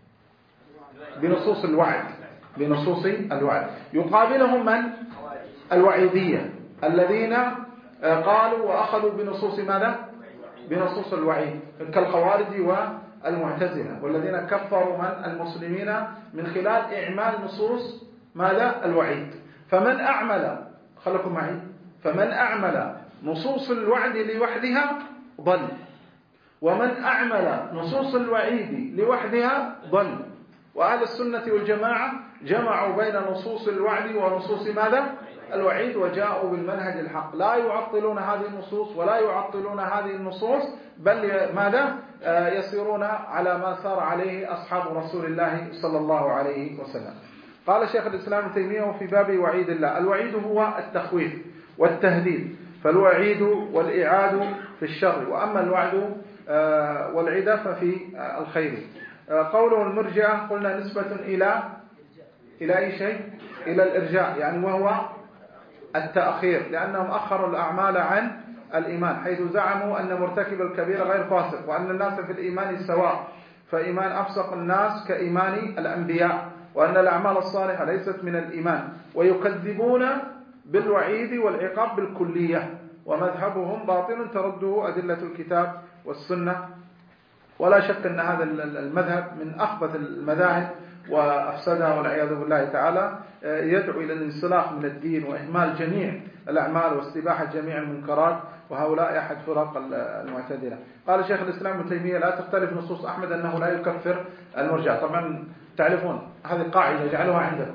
A: بنصوص الوعد، بنصوص الوعد. يقابلهم من؟ الوعيدية الذين قالوا وأخذوا بنصوص ماذا؟ بنصوص الوعيد، كالخوارج والمعتزلة، والذين كفروا من المسلمين من خلال إعمال نصوص ماذا؟ الوعيد. فمن أعمل، خلكم معي، فمن أعمل نصوص الوعد لوحدها ضل، ومن أعمل نصوص الوعيد لوحدها ضل. وأهل السنة والجماعة جمعوا بين نصوص الوعد ونصوص ماذا؟ الوعيد، وجاءوا بالمنهج الحق، لا يعطلون هذه النصوص ولا يعطلون هذه النصوص، بل ماذا؟ يسيرون على ما سار عليه أصحاب رسول الله صلى الله عليه وسلم. قال شيخ الإسلام ابن تيمية في باب وعيد الله: الوعيد هو التخويف والتهديد، فالوعيد والإعاد في الشر، وأما الوعد والعدة ففي الخير. قوله المرجئة قلنا نسبة إلى أي شيء؟ إلى الإرجاء، يعني وهو التأخير، لأنهم أخروا الأعمال عن الإيمان، حيث زعموا أن مرتكب الكبيرة غير فاسق، وأن الناس في الإيمان سواء، فإيمان أفسق الناس كإيمان الأنبياء، وأن الأعمال الصالحة ليست من الإيمان، ويكذبون بالوعيد والعقاب بالكلية، ومذهبهم باطل ترده أدلة الكتاب والسنة. ولا شك أن هذا المذهب من أخبث المذاهب وأفسدها والعياذ بالله تعالى، يدعو إلى الانسلاخ من الدين وإهمال جميع الأعمال واستباحة جميع المنكرات، وهؤلاء أحد فرق المعتدلة. قال شيخ الإسلام ابن تيمية: لا تختلف نصوص أحمد أنه لا يكفر المرجع. طبعا تعرفون هذه قاعدة جعلوها عندكم: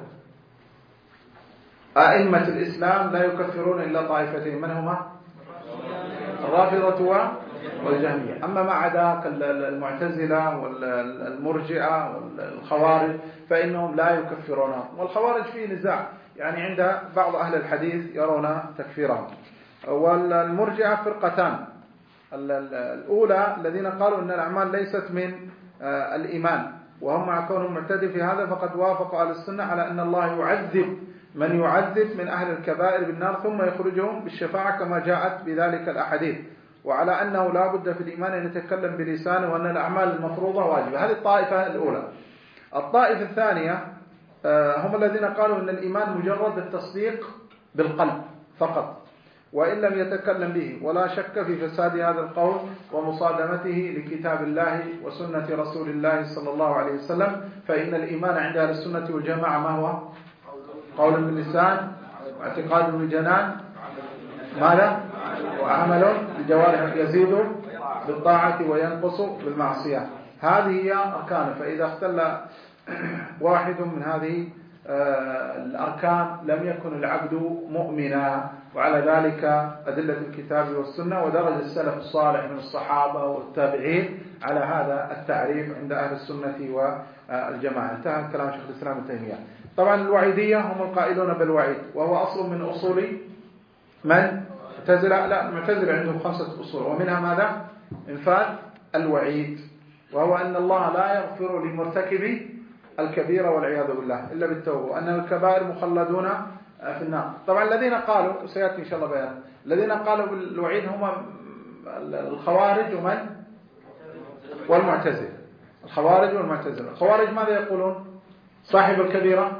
A: أئمة الإسلام لا يكفرون إلا طائفتين، من هما؟ الرافضة والجهمية. أما ما عدا المعتزلة والمرجئة والخوارج فإنهم لا يكفرونهم، والخوارج فيه نزاع، يعني عند بعض أهل الحديث يرون تكفيرهم. والمرجئة فرقتان: الأولى الذين قالوا أن الأعمال ليست من الإيمان، وهم مع كونهم معتدل في هذا فقد وافقوا أهل السنة على أن الله يعذب من يعذب من أهل الكبائر بالنار ثم يخرجهم بالشفاعة كما جاءت بذلك الأحاديث، وعلى أنه لا بد في الإيمان أن يتكلم بلسانه، وأن الأعمال المفروضة واجبة. هذه الطائفة الأولى. الطائفة الثانية هم الذين قالوا أن الإيمان مجرد التصديق بالقلب فقط، وإن لم يتكلم به، ولا شك في فساد هذا القول ومصادمته لكتاب الله وسنة رسول الله صلى الله عليه وسلم. فإن الإيمان عند أهل السنة والجماعة ما هو؟ قول باللسان، واعتقاد بالجنان، ماذا؟ وعمل بالجوارح، يزيد بالطاعة وينقص بالمعصية. هذه هي أركان، فإذا اختل واحد من هذه الأركان لم يكن العبد مؤمنا. وعلى ذلك أدلة الكتاب والسنة ودرج السلف الصالح من الصحابة والتابعين على هذا التعريف عند أهل السنة والجماعة. انتهى كلام شيخ الإسلام ابن تيمية. طبعا الوعيدية هم القائلون بالوعيد، وهو أصل من أصول من؟ معتزلة. لا، المعتزلة عندهم 5 أصول، ومنها ماذا؟ إنفاذ الوعيد، وهو أن الله لا يغفر لمرتكب الكبيرة والعياذ بالله إلا بالتوبة، وأن الكبائر مخلدون في النار. طبعا الذين قالوا، وسيأتي إن شاء الله بيان، الذين قالوا بالوعيد هم الخوارج ومن؟ والمعتزلة. الخوارج والمعتزلة. الخوارج ماذا يقولون؟ صاحب الكبيرة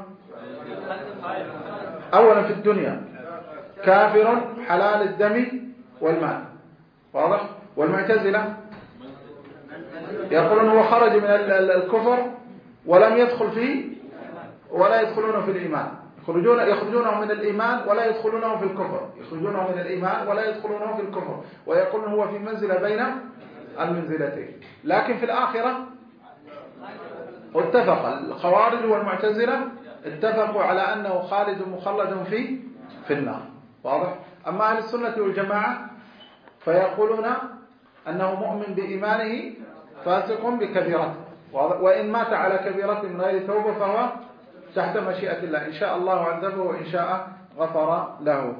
A: أولا في الدنيا كافر حلال الدم والمال، واضح؟ والمعتزلة يقولون هو خرج من الكفر ولم يدخل فيه ولا يدخلون في الإيمان، يخرجونه من الإيمان ولا يدخلونه في الكفر، يخرجونه من الإيمان ولا يدخلونه في الكفر، ويقولون هو في منزلة بين المنزلتين. لكن في الآخرة اتفق الخوارج والمعتزلة اتفقوا على أنه خالد مخلد في النار، واضح؟ أما أهل السنة والجماعة فيقولون أنه مؤمن بإيمانه فاسق بكبيرته، وإن مات على كبيرة من غير توبة فهو تحت مشيئة الله، إن شاء الله عذبه وإن شاء غفر له.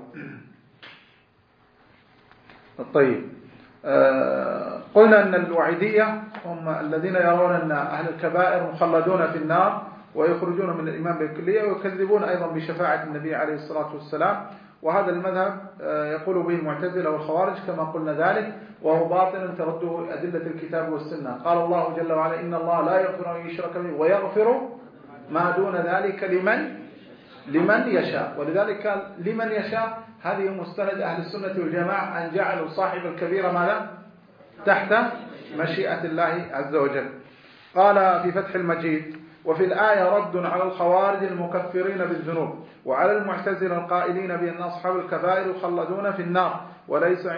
A: طيب، قلنا أن الوعيدية هم الذين يرون أن أهل الكبائر مخلدون في النار ويخرجون من الإيمان بالكلية، ويكذبون أيضا بشفاعة النبي عليه الصلاة والسلام، وهذا المذهب يقول به المعتزلة والخوارج كما قلنا ذلك، وهو باطل ترده أدلة الكتاب والسنة. قال الله جل وعلا: إن الله لا يغفر أن يشرك به ويغفر ما دون ذلك لمن يشاء. ولذلك قال لمن يشاء، هذه مستند أهل السنة والجماعة أن جعلوا صاحب الكبيرة ماذا؟ تحت مشيئة الله عز وجل. قال في فتح المجيد: وفي الآية رد على الخوارج المكفرين بالذنوب، وعلى المعتزلة القائلين بأن أصحاب الكبائر يخلدون في النار وليسوا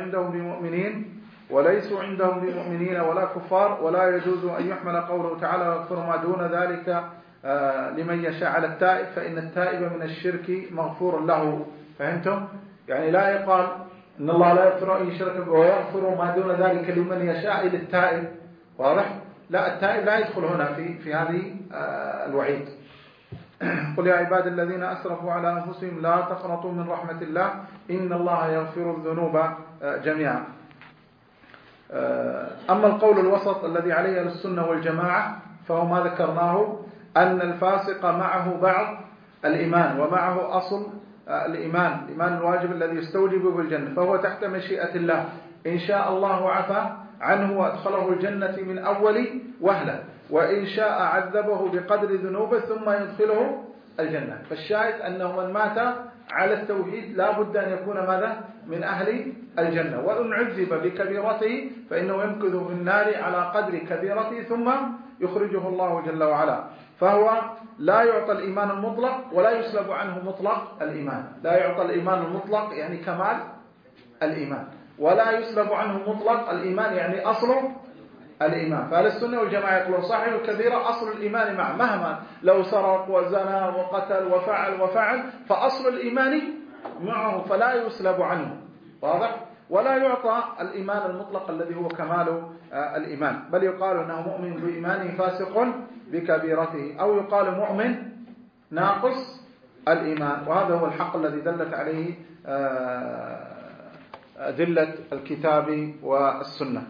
A: عندهم بمؤمنين ولا كفار، ولا يجوز أن يحمل قوله تعالى: ويغفر ما دون ذلك لمن يشاء على التائب فإن التائب من الشرك مغفور له. فهمتم؟ يعني لا يقال إن الله لا يغفر أن يشرك به ويغفر ما دون ذلك لمن يشاء للتائب. واضح؟ لا، التائب لا يدخل هنا في هذه الوعيد. قل يا عباد الذين أسرفوا على أنفسهم لا تقنطوا من رحمة الله إن الله يغفر الذنوب جميعا. أما القول الوسط الذي عليه السنة والجماعة فهو ما ذكرناه، أن الفاسق معه بعض الإيمان ومعه أصل الإيمان الواجب الذي يستوجب بالجنة، فهو تحت مشيئة الله، إن شاء الله عفى عنه وأدخله الجنة من أول وهلة، وإن شاء عذبه بقدر ذنوبه ثم يدخله الجنة. فالشاهد أنه من مات على التوحيد لا بد أن يكون ماذا؟ من أهل الجنة. وإن عذب بكبيرته فإنه يمكث في النار على قدر كبيرته ثم يخرجه الله جل وعلا. فهو لا يعطى الإيمان المطلق ولا يسلب عنه مطلق الإيمان. لا يعطى الإيمان المطلق يعني كمال الإيمان، ولا يسلب عنه مطلق الإيمان يعني أصل الإيمان. فأهل السنة والجماعة يقولون صاحب الكبيرة أصل الإيمان معه، مهما لو سرق وزنى وقتل وفعل فأصل الإيمان معه فلا يسلب عنه. واضح؟ ولا يعطى الإيمان المطلق الذي هو كمال الإيمان، بل يقال أنه مؤمن بإيمانه فاسق بكبيرته، أو يقال مؤمن ناقص الإيمان. وهذا هو الحق الذي دلت عليه أدلة الكتاب والسنة.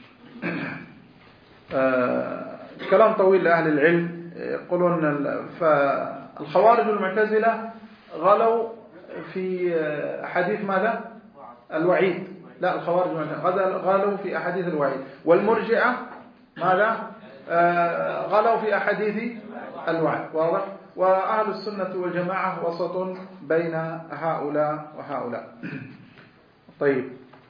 A: كلام طويل لأهل العلم. يقولون فالخوارج والمعتزلة غلوا في أحاديث ماذا؟ الوعيد. لا، الخوارج غلوا في أحاديث الوعيد، والمرجئة ماذا؟ غلوا في أحاديث الوعد. واضح؟ وأهل السنة والجماعة وسط بين هؤلاء وهؤلاء. طيب،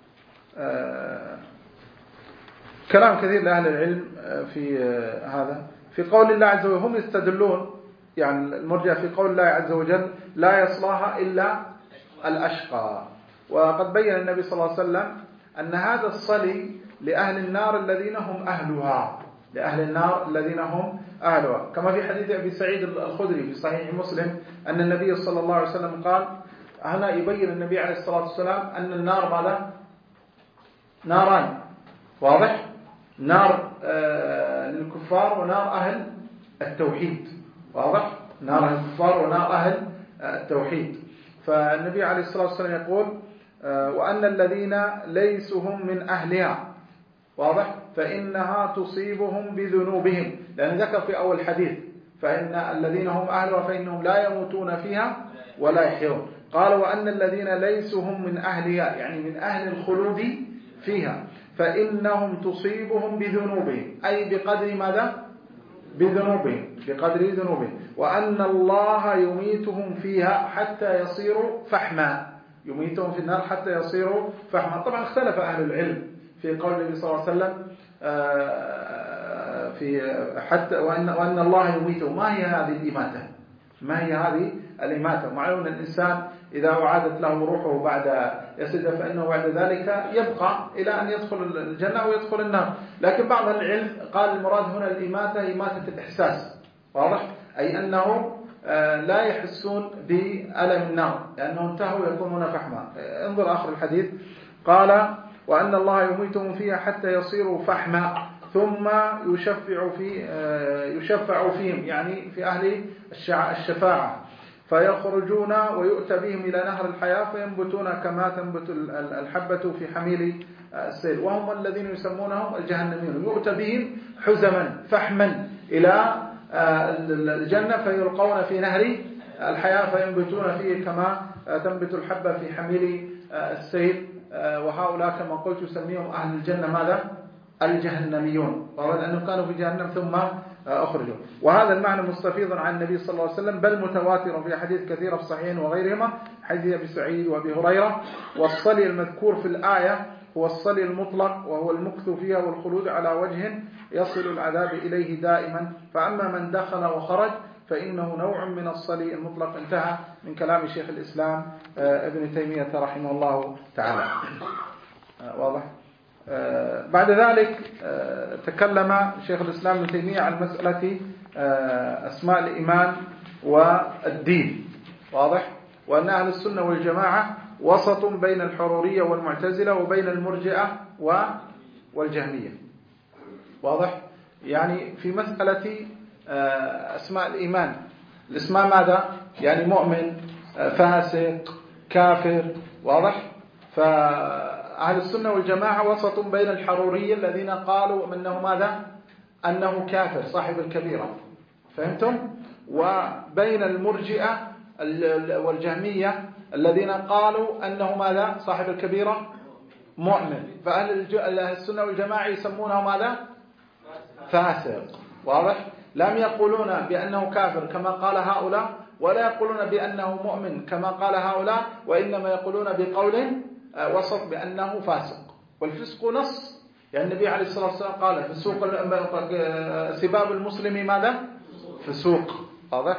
A: كلام كثير لأهل العلم في هذا. في قول الله عز وجل هم يستدلون، يعني المرجئة في قول الله عز وجل لا يصلاها إلا الأشقى. وقد بين النبي صلى الله عليه وسلم أن هذا الصلي لأهل النار الذين هم أهلها، لأهل النار الذين هم أهلها، كما في حديث أبي سعيد الخدري في صحيح مسلم أن النبي صلى الله عليه وسلم قال، هنا يبين النبي عليه الصلاة والسلام أن النار ماذا؟ ناران. واضح؟ نار للكفار ونار أهل التوحيد. واضح؟ نار الكفار ونار أهل التوحيد. فالنبي عليه الصلاة والسلام يقول وأن الذين ليسوا هم من أهلها، واضح، فإنها تصيبهم بذنوبهم، لأن ذكر في أول حديث فإن الذين هم أهلها فإنهم لا يموتون فيها ولا يحيون. قال وأن الذين ليسوا هم من أهلها يعني من أهل الخلود فيها فإنهم تصيبهم بذنوبهم، أي بقدر ماذا؟ بذنوبهم، بقدر ذنوبهم. وأن الله يميتهم فيها حتى يصيروا فحما، يميتهم في النار حتى يصيروا فحما. طبعا اختلف أهل العلم في قول النبي صلى الله عليه وسلم في حتى وأن الله يميتهم، ما هي هذه الإماتة؟ ما هي هذه الإماتة؟ معلوم أن الإنسان إذا أعادت له روحه بعد يسد فإنه بعد ذلك يبقى إلى أن يدخل الجنة أو يدخل النار. لكن بعض العلم قال المراد هنا الإماتة إماتة الإحساس. واضح؟ أي أنه لا يحسون بألم النار لأنهم انتهوا يكونون فحما. انظر آخر الحديث، قال وأن الله يميتهم فيها حتى يصيروا فحما ثم يشفع فيهم، يعني في أهل الشفاعة، فيخرجون ويؤتى بهم إلى نهر الحياة فينبتون كما تنبت الحبة في حميل السيل، وهم الذين يسمونهم الجهنميون. يؤتى بهم حزما فحما إلى الجنة فيلقون في نهر الحياة فينبتون فيه كما تنبت الحبة في حميل السيل. وهؤلاء كما قلت يسميهم أهل الجنة ماذا؟ الجهنميون، وهذا أنهم كانوا في جهنم ثم أخرجوا. وهذا المعنى مستفيض عن النبي صلى الله عليه وسلم، بل متواتر في حديث كثيرة في الصحيحين وغيرهما، حديث أبي سعيد وأبي هريرة. والصلي المذكور في الآية هو الصلي المطلق، وهو المكث فيها والخلود على وجه يصل العذاب إليه دائما. فأما من دخل وخرج فإنه نوع من الصلي المطلق. انتهى من كلام شيخ الإسلام ابن تيمية رحمه الله تعالى. واضح؟ بعد ذلك تكلم شيخ الإسلام ابن تيمية عن مسألة أسماء الإيمان والدين. واضح؟ وأن أهل السنة والجماعة وسط بين الحرورية والمعتزلة وبين المرجئة والجهمية. واضح؟ يعني في مسألة أسماء الإيمان، الاسماء ماذا؟ يعني مؤمن، فاسق، كافر. واضح؟ فأهل السنة والجماعة وسط بين الحرورية الذين قالوا أنه ماذا؟ أنه كافر صاحب الكبيرة. فهمتم؟ وبين المرجئة والجهمية الذين قالوا أنه ماذا؟ صاحب الكبيرة مؤمن. فأهل السنة والجماعة يسمونه ماذا؟ فاسق. واضح؟ لم يقولون بأنه كافر كما قال هؤلاء، ولا يقولون بأنه مؤمن كما قال هؤلاء، وإنما يقولون بقول وسط بأنه فاسق. والفسق نص، يعني النبي عليه الصلاة والسلام قال فسوق سباب المسلم ماذا؟ فسوق. واضح؟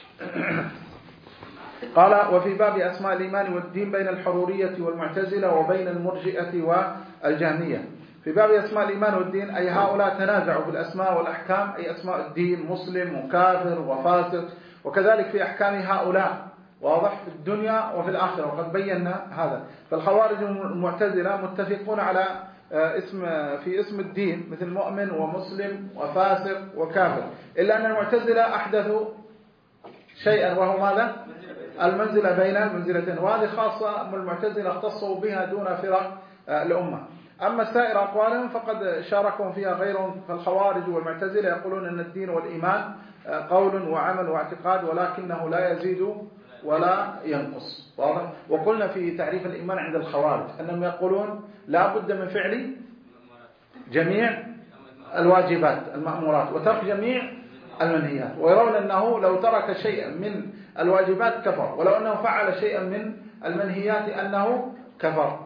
A: قال وفي باب أسماء الإيمان والدين بين الحرورية والمعتزلة وبين المرجئة والجهمية. في باب أسماء الإيمان والدين أي هؤلاء تنازعوا في الأسماء والأحكام، أي أسماء الدين مسلم وكافر وفاسق، وكذلك في أحكام هؤلاء. واضح؟ في الدنيا وفي الآخرة، وقد بينا هذا. فالخوارج والمعتزلة متفقون على في اسم الدين مثل مؤمن ومسلم وفاسق وكافر، إلا أن المعتزلة أحدثوا شيئا وهو ماذا؟ المنزلة بين المنزلتين، وهذه خاصة المعتزلة اختصوا بها دون فرق الأمة. أما سائر أقوالهم فقد شاركهم فيها غيرهم. فالخوارج والمعتزلة يقولون أن الدين والإيمان قول وعمل واعتقاد، ولكنه لا يزيد ولا ينقص. واضح؟ وقلنا في تعريف الإيمان عند الخوارج أنهم يقولون لا بد من فعل جميع الواجبات المأمورات وترك جميع المنهيات، ويرون أنه لو ترك شيئا من الواجبات كفر، ولو أنه فعل شيئا من المنهيات أنه كفر.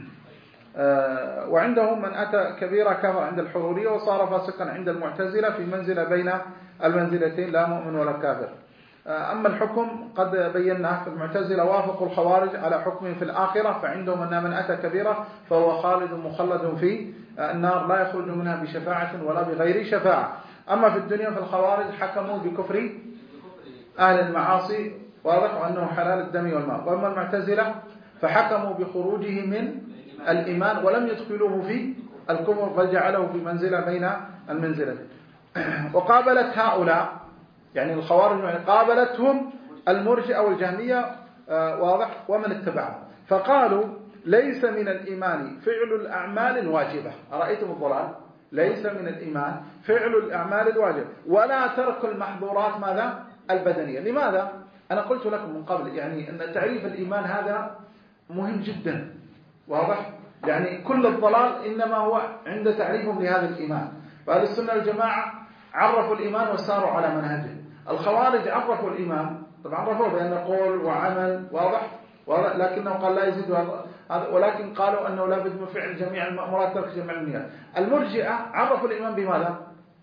A: وعندهم من أتى كبيرة كفر عند الحرورية، وصار فاسقا عند المعتزلة، في منزلة بين المنزلتين لا مؤمن ولا كافر. أما الحكم قد بيناه. في المعتزلة وافقوا الخوارج على حكم في الآخرة، فعندهم أن من أتى كبيرة فهو خالد مخلد في النار لا يخرج منها بشفاعة ولا بغير شفاعة. أما في الدنيا فالخوارج حكموا بكفر أهل المعاصي، واضح، وأنه حلال الدم والماء. وأما المعتزلة فحكموا بخروجه من الإيمان ولم يدخلوه في الكفر، بل جعله في منزلة بين المنزلتين. وقابلت هؤلاء يعني الخوارج قابلتهم المرجئة والجهمية، واضح، ومن اتبعهم، فقالوا ليس من الإيمان فعل الأعمال الواجبة. أرأيتم الضلال؟ ليس من الإيمان فعل الأعمال الواجبة ولا ترك المحظورات ماذا؟ البدنية. لماذا؟ أنا قلت لكم من قبل يعني أن تعريف الإيمان هذا مهم جدا. واضح؟ يعني كل الضلال إنما هو عند تعريفهم لهذا الإيمان. فأهل السنة والجماعة عرفوا الإيمان وساروا على منهجه. الخوارج عرفوا الإيمان، طبعا عرفوا بأن قول وعمل، واضح، لكنه قال لا يزيد هذا، ولكن قالوا أنه لا بد من فعل جميع المأمورات ترك جميع المنهيات. المرجئة عرفوا الإيمان بماذا؟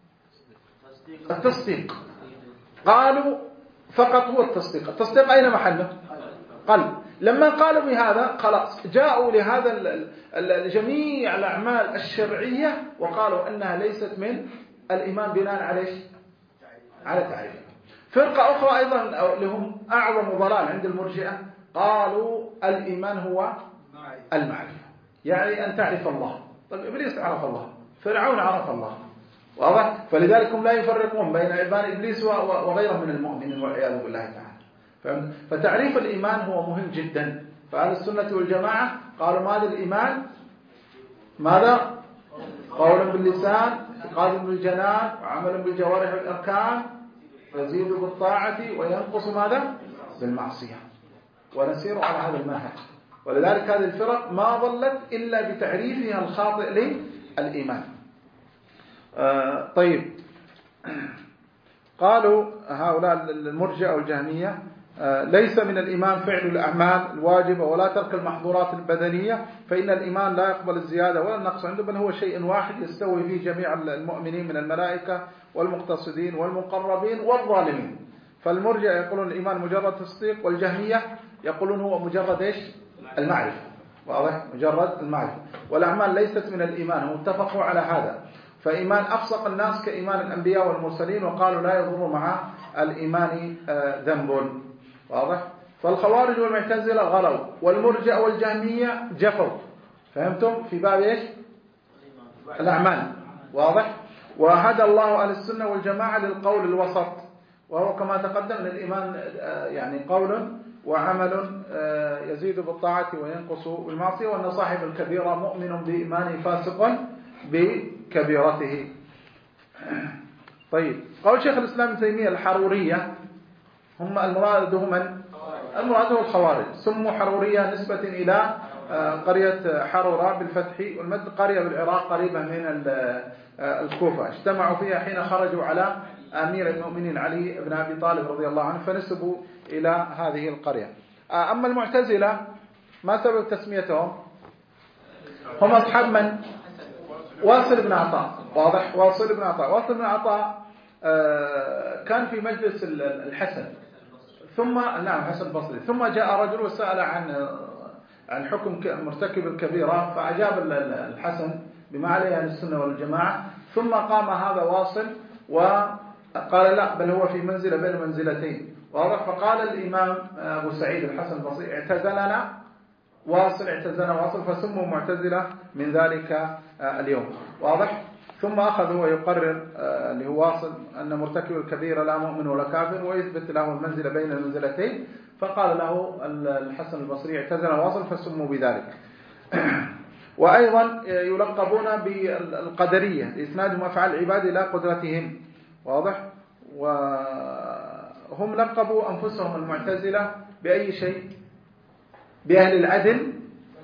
A: التصديق. قالوا فقط هو التصديق. التصديق أين محله؟ قلب. لما قالوا بهذا خلاص جاءوا لهذا جميع الأعمال الشرعية وقالوا أنها ليست من الإيمان بناء على تعريف. فرقة أخرى أيضا لهم أعظم ضلال عند المرجئة، قالوا الإيمان هو المعرفة، يعني أن تعرف الله. طيب إبليس عرف الله، فرعون عرف الله، واضح؟ فلذلك هم لا يفرقون بين عباد إبليس وغيره من المؤمنين والعياذ بالله تعالى. فتعريف الإيمان هو مهم جدا. فأهل السنة والجماعة قالوا ماذا الإيمان؟ ماذا؟ قول باللسان، اعتقاد بالجنان، وعمل بالجوارح والأركان، يزيد بالطاعة وينقص ماذا؟ بالمعصية. ونسير على هذا المنهج. ولذلك هذه الفرق ما ضلت إلا بتعريفها الخاطئ للإيمان. طيب، قالوا هؤلاء المرجئة والجهمية ليس من الإيمان فعل الأعمال الواجبة ولا ترك المحظورات البدنية، فإن الإيمان لا يقبل الزيادة ولا النقص عنده، بل هو شيء واحد يستوي فيه جميع المؤمنين من الملائكة والمقتصدين والمقربين والظالمين. فالمرجئة يقولون الإيمان مجرد تصديق، والجهمية يقولون هو مجرد إيش؟ المعرفة. واضح؟ مجرد المعرفة. والأعمال ليست من الإيمان، هم اتفقوا على هذا. فإيمان أفسق الناس كإيمان الأنبياء والمرسلين، وقالوا لا يضر مع الإيمان ذنب. واضح؟ فالخوارج والمعتزلة غلوا، والمرجئة والجهمية جفوا. فهمتم؟ في باب إيش؟ الأعمال. واضح؟ وهدى الله أهل السنة والجماعة للقول الوسط، وهو كما تقدم للإيمان يعني قول وعمل يزيد بالطاعة وينقص بالمعصية، وأن صاحب الكبيرة مؤمن بإيمانه فاسق بكبيرته. طيب، قول شيخ الإسلام ابن تيمية الحرورية هم المراد هو الخوارج، سموا حرورية نسبة إلى قرية حرورة بالفتح والمد، قرية بالعراق قريبة من الكوفة، اجتمعوا فيها حين خرجوا على أمير المؤمنين علي بن أبي طالب رضي الله عنه، فنسبوا إلى هذه القرية. أما المعتزلة ما سبب تسميتهم؟ هم أصحاب من؟ واصل بن عطاء. واضح؟ واصل بن عطاء كان في مجلس الحسن، ثم حسن البصري، ثم جاء رجل وسأل عن حكم مرتكب الكبيرة، فأجاب الحسن بما عليه أهل السنة والجماعة، ثم قام هذا واصل وقال لا، بل هو في منزلة بين منزلتين. واضح؟ فقال الإمام أبو سعيد الحسن البصري اعتزلنا واصل، فسموا معتزلة من ذلك اليوم. واضح؟ ثم أخذ ويقرر اللي هو واصل أن مرتكب الكبيرة لا مؤمن ولا كافر، ويثبت له المنزلة بين المنزلتين، فقال له الحسن البصري اعتزل واصل، فسموا بذلك. وأيضا يلقبون بالقدرية لإسنادهم أفعال العباد إلى قدرتهم. واضح؟ وهم لقبوا أنفسهم المعتزلة بأي شيء؟ بأهل العدل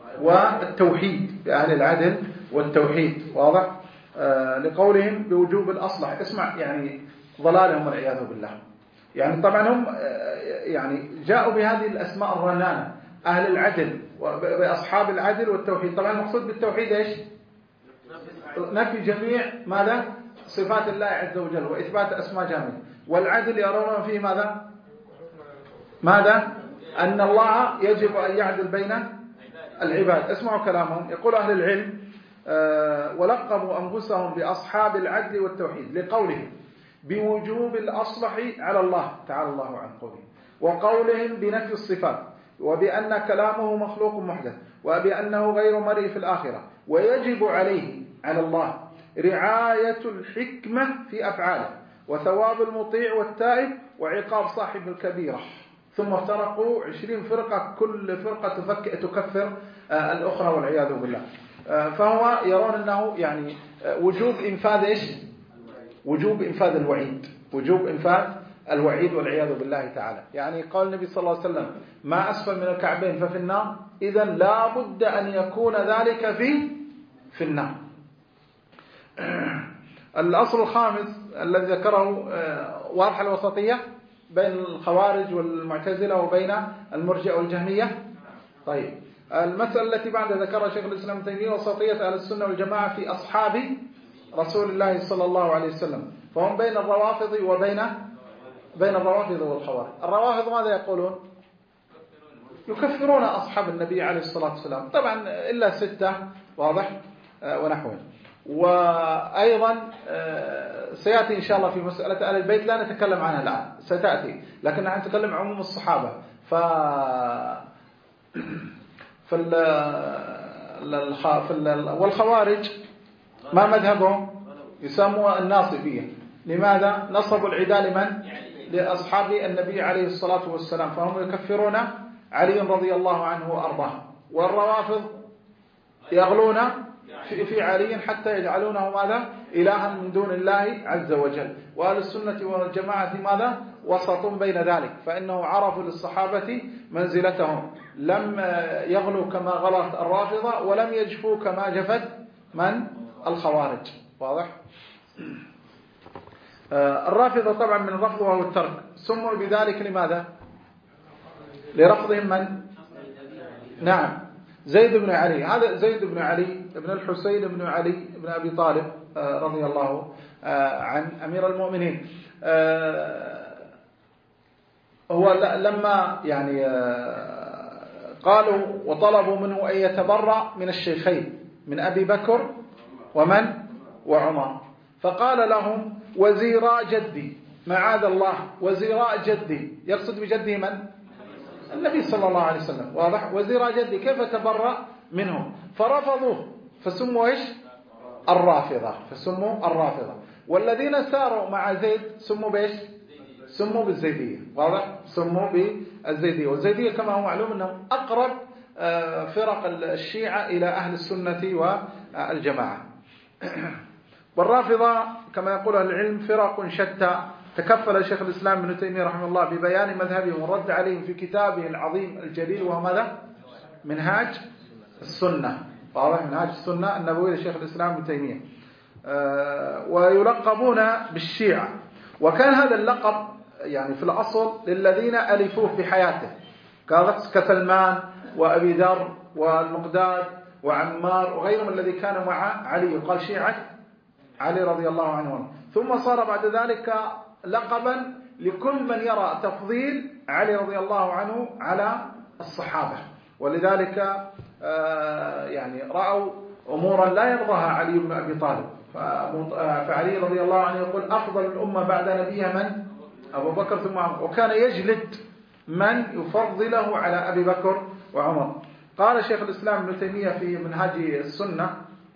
A: والتوحيد. واضح؟ لقولهم بوجوب الأصلح. اسمع يعني ضلالهم والعياذ بالله. يعني طبعا هم يعني جاءوا بهذه الأسماء الرنانة، أهل العدل وأصحاب العدل والتوحيد. طبعا المقصود بالتوحيد إيش؟ نفي جميع ماذا؟ صفات الله عز وجل وإثبات أسماء جامعة. والعدل يرون فيه ماذا؟ أن الله يجب أن يعدل بين العباد. اسمعوا كلامهم. يقول أهل العلم ولقبوا أنفسهم بأصحاب العدل والتوحيد لقولهم بوجوب الأصلح على الله تعالى الله عن قوله، وقولهم بنفي الصفات، وبأن كلامه مخلوق محدث، وبأنه غير مرئي في الآخرة، ويجب عليه على الله رعاية الحكمة في أفعاله، وثواب المطيع والتائب، وعقاب صاحب الكبيرة. ثم افترقوا 20 فرقة، كل فرقة تكفر الأخرى والعياذ بالله. فهو يرون أنه يعني وجوب إنفاذ إيش؟ وجوب إنفاذ الوعيد والعياذ بالله تعالى. يعني قال النبي صلى الله عليه وسلم ما أسفل من الكعبين ففي النار، إذن لا بد أن يكون ذلك في النار. الأصل الخامس الذي ذكره واضح الوسطية بين الخوارج والمعتزلة وبين المرجئة والجهمية. طيب، المسألة التي بعد ذكرها شيخ الإسلام ابن تيمية وسطية أهل السنة والجماعة في أصحاب رسول الله صلى الله عليه وسلم، فهم بين الروافض بين الروافض والخوارج. الروافض ماذا يقولون؟ يكفرون أصحاب النبي عليه الصلاة والسلام، طبعا إلا 6. واضح؟ ونحوه. وأيضا سيأتي إن شاء الله في مسألة آل البيت، لا نتكلم عنها الآن، ستأتي، لكن نحن نتكلم عموم الصحابة. والخوارج ما مذهبهم؟ يسموا الناصبية. لماذا؟ نصبوا العداء لمن؟ لأصحاب النبي عليه الصلاة والسلام، فهم يكفرون علي رضي الله عنه وأرضاه. والروافض يغلون في علي حتى يجعلونه ماذا؟ إلها من دون الله عز وجل. وأهل السنة والجماعة ماذا؟ وسط بين ذلك، فإنه عرفوا للصحابة منزلتهم، لم يغلوا كما غلط الرافضة، ولم يجفوا كما جفت من؟ الخوارج. واضح؟ الرافضة طبعا من الرفض وهو الترك، سموا بذلك لماذا؟ لرفضهم من؟ نعم، زيد بن علي. هذا زيد بن علي بن الحسين بن علي بن أبي طالب رضي الله عن أمير المؤمنين. هو لما يعني قالوا وطلبوا منه أن يتبرأ من الشيخين، من أبي بكر وعمر. فقال لهم وزيراء جدي، معاذ الله، وزيراء جدي، يقصد بجده من؟ النبي صلى الله عليه وسلم، واضح؟ وزيراء جدي كيف تبرأ منهم؟ فرفضوه فسموا ايش؟ الرافضة، فسموا الرافضة. والذين ساروا مع زيد سموا بايش؟ سموا بالزيدية، واضح؟ سموا بالزيدية. والزيدية كما هو معلوم انهم اقرب فرق الشيعة الى اهل السنة والجماعة. والرافضة كما يقول أهل العلم فرق شتى، تكفل شيخ الإسلام ابن تيمية رحمه الله ببيان مذهبهم والرد عليهم في كتابه العظيم الجليل، وهو ماذا؟ منهاج السنة، واضح؟ منهاج السنة النبوي لشيخ الإسلام ابن تيمية. ويلقبون بالشيعة، وكان هذا اللقب يعني في الأصل للذين ألفوه في حياته كسلمان وأبي ذر والمقداد وعمار وغيرهم الذي كانوا مع علي، يقال شيعة علي رضي الله عنه. ثم صار بعد ذلك لقبا لكل من يرى تفضيل علي رضي الله عنه على الصحابة، ولذلك يعني رأوا أمورا لا يرضاها علي بن أبي طالب، فعلي رضي الله عنه يقول أفضل الأمة بعد نبيها من؟ أبو بكر ثم عمر، وكان يجلد من يفضله على أبي بكر وعمر. قال شيخ الإسلام ابن تيمية في منهاج السنة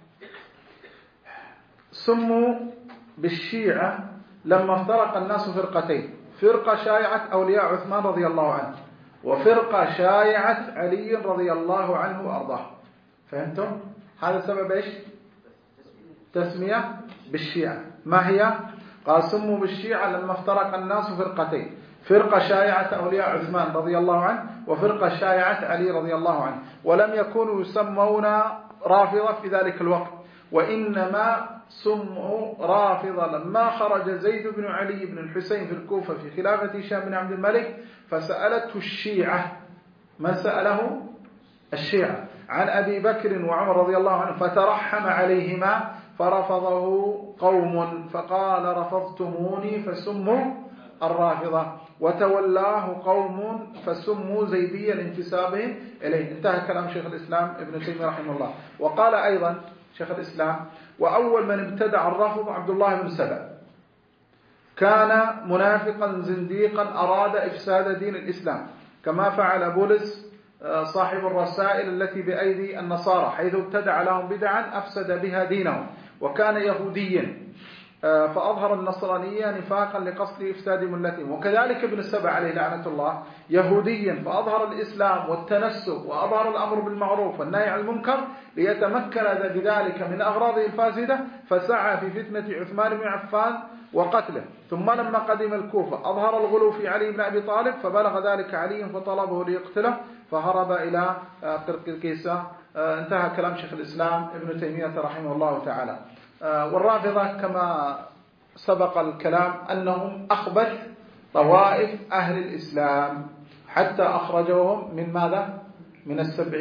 A: سموا بالشيعة لما افترق الناس فرقتين، فرقة شايعة أولياء عثمان رضي الله عنه، وفرقة شايعة علي رضي الله عنه وأرضاه. فهمتم؟ هذا سبب إيش؟ تسمية بالشيعة. ما هي؟ قال سموا بالشيعة لما افترق الناس فرقتين، فرقة شايعة أولياء عثمان رضي الله عنه، وفرقة شايعة علي رضي الله عنه، ولم يكونوا يسمون رافضة في ذلك الوقت، وإنما سموا رافضة لما خرج زيد بن علي بن الحسين في الكوفة في خلافة هشام بن عبد الملك، فسألته الشيعة، من سأله؟ الشيعة، عن أبي بكر وعمر رضي الله عنه، فترحم عليهما فرفضه قوم، فقال رفضتموني فسموا الرافضة، وتولاه قوم فسموا زيديا لانتسابهم إليه. انتهى كلام شيخ الإسلام ابن تيمية رحمه الله. وقال أيضا شيخ الإسلام وأول من ابتدع الرفض عبد الله بن سبأ، كان منافقا زنديقا أراد إفساد دين الإسلام، كما فعل بولس صاحب الرسائل التي بأيدي النصارى، حيث ابتدع لهم بدعا أفسد بها دينهم، وكان يهوديا فأظهر النصرانية نفاقا لقصد إفساد ملتهم. وكذلك ابن سبأ عليه لعنة الله يهوديا فأظهر الإسلام والتنسك، وأظهر الأمر بالمعروف والنهي عن المنكر ليتمكن بذلك من أغراضه الفاسدة، فسعى في فتنة عثمان بن عفان وقتله. ثم لما قدم الكوفة أظهر الغلو في علي بن أبي طالب، فبلغ ذلك علي فطلبه ليقتله، فهرب إلى قرقيسة. انتهى كلام شيخ الإسلام ابن تيمية رحمه الله تعالى. والرافضة كما سبق الكلام أنهم أخبث طوائف أهل الإسلام، حتى أخرجوهم من ماذا؟ من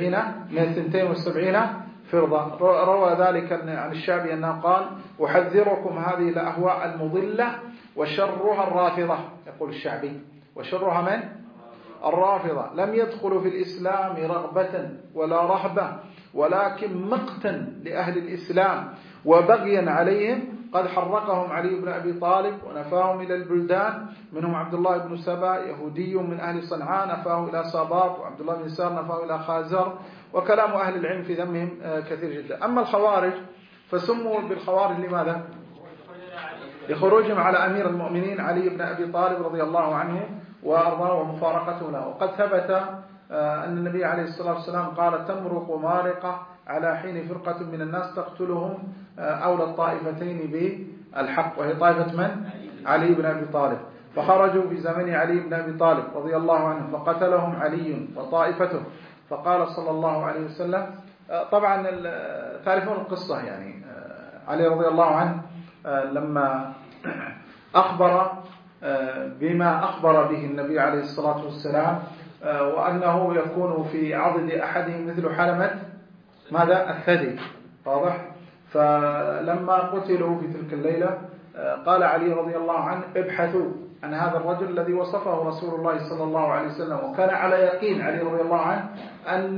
A: 72 فرضة. روى ذلك عن الشعبي أنه قال أحذركم هذه الأهواء المضلة وشرها الرافضة، يقول الشعبي، وشرها من؟ الرافضة، لم يدخلوا في الإسلام رغبة ولا رهبة، ولكن مقتا لأهل الإسلام وبغيا عليهم، قد حرقهم علي بن أبي طالب ونفاهم إلى البلدان، منهم عبد الله بن سبأ يهودي من أهل صنعاء نفاه إلى صاباط، وعبد الله بن يسار نفاه إلى خازر. وكلام أهل العلم في ذمهم كثير جدا. أما الخوارج فسموا بالخوارج لماذا؟ لخروجهم على أمير المؤمنين علي بن أبي طالب رضي الله عنه وأرضاه ومفارقته له. وقد ثبت أن النبي عليه الصلاة والسلام قال تمرق مارقة على حين فرقة من الناس تقتلهم أولى الطائفتين بالحق، وهي طائفة من؟ علي بن أبي طالب. فخرجوا في زمن علي بن أبي طالب رضي الله عنه فقتلهم علي وطائفته، فقال صلى الله عليه وسلم، طبعا تعرفون القصة، يعني علي رضي الله عنه لما أخبر بما أخبر به النبي عليه الصلاة والسلام، وأنه يكون في عضد أحدهم مثل حلمة ماذا؟ الثدي، واضح؟ فلما قتلوا في تلك الليلة قال علي رضي الله عنه ابحثوا عن هذا الرجل الذي وصفه رسول الله صلى الله عليه وسلم، وكان على يقين علي رضي الله عنه أن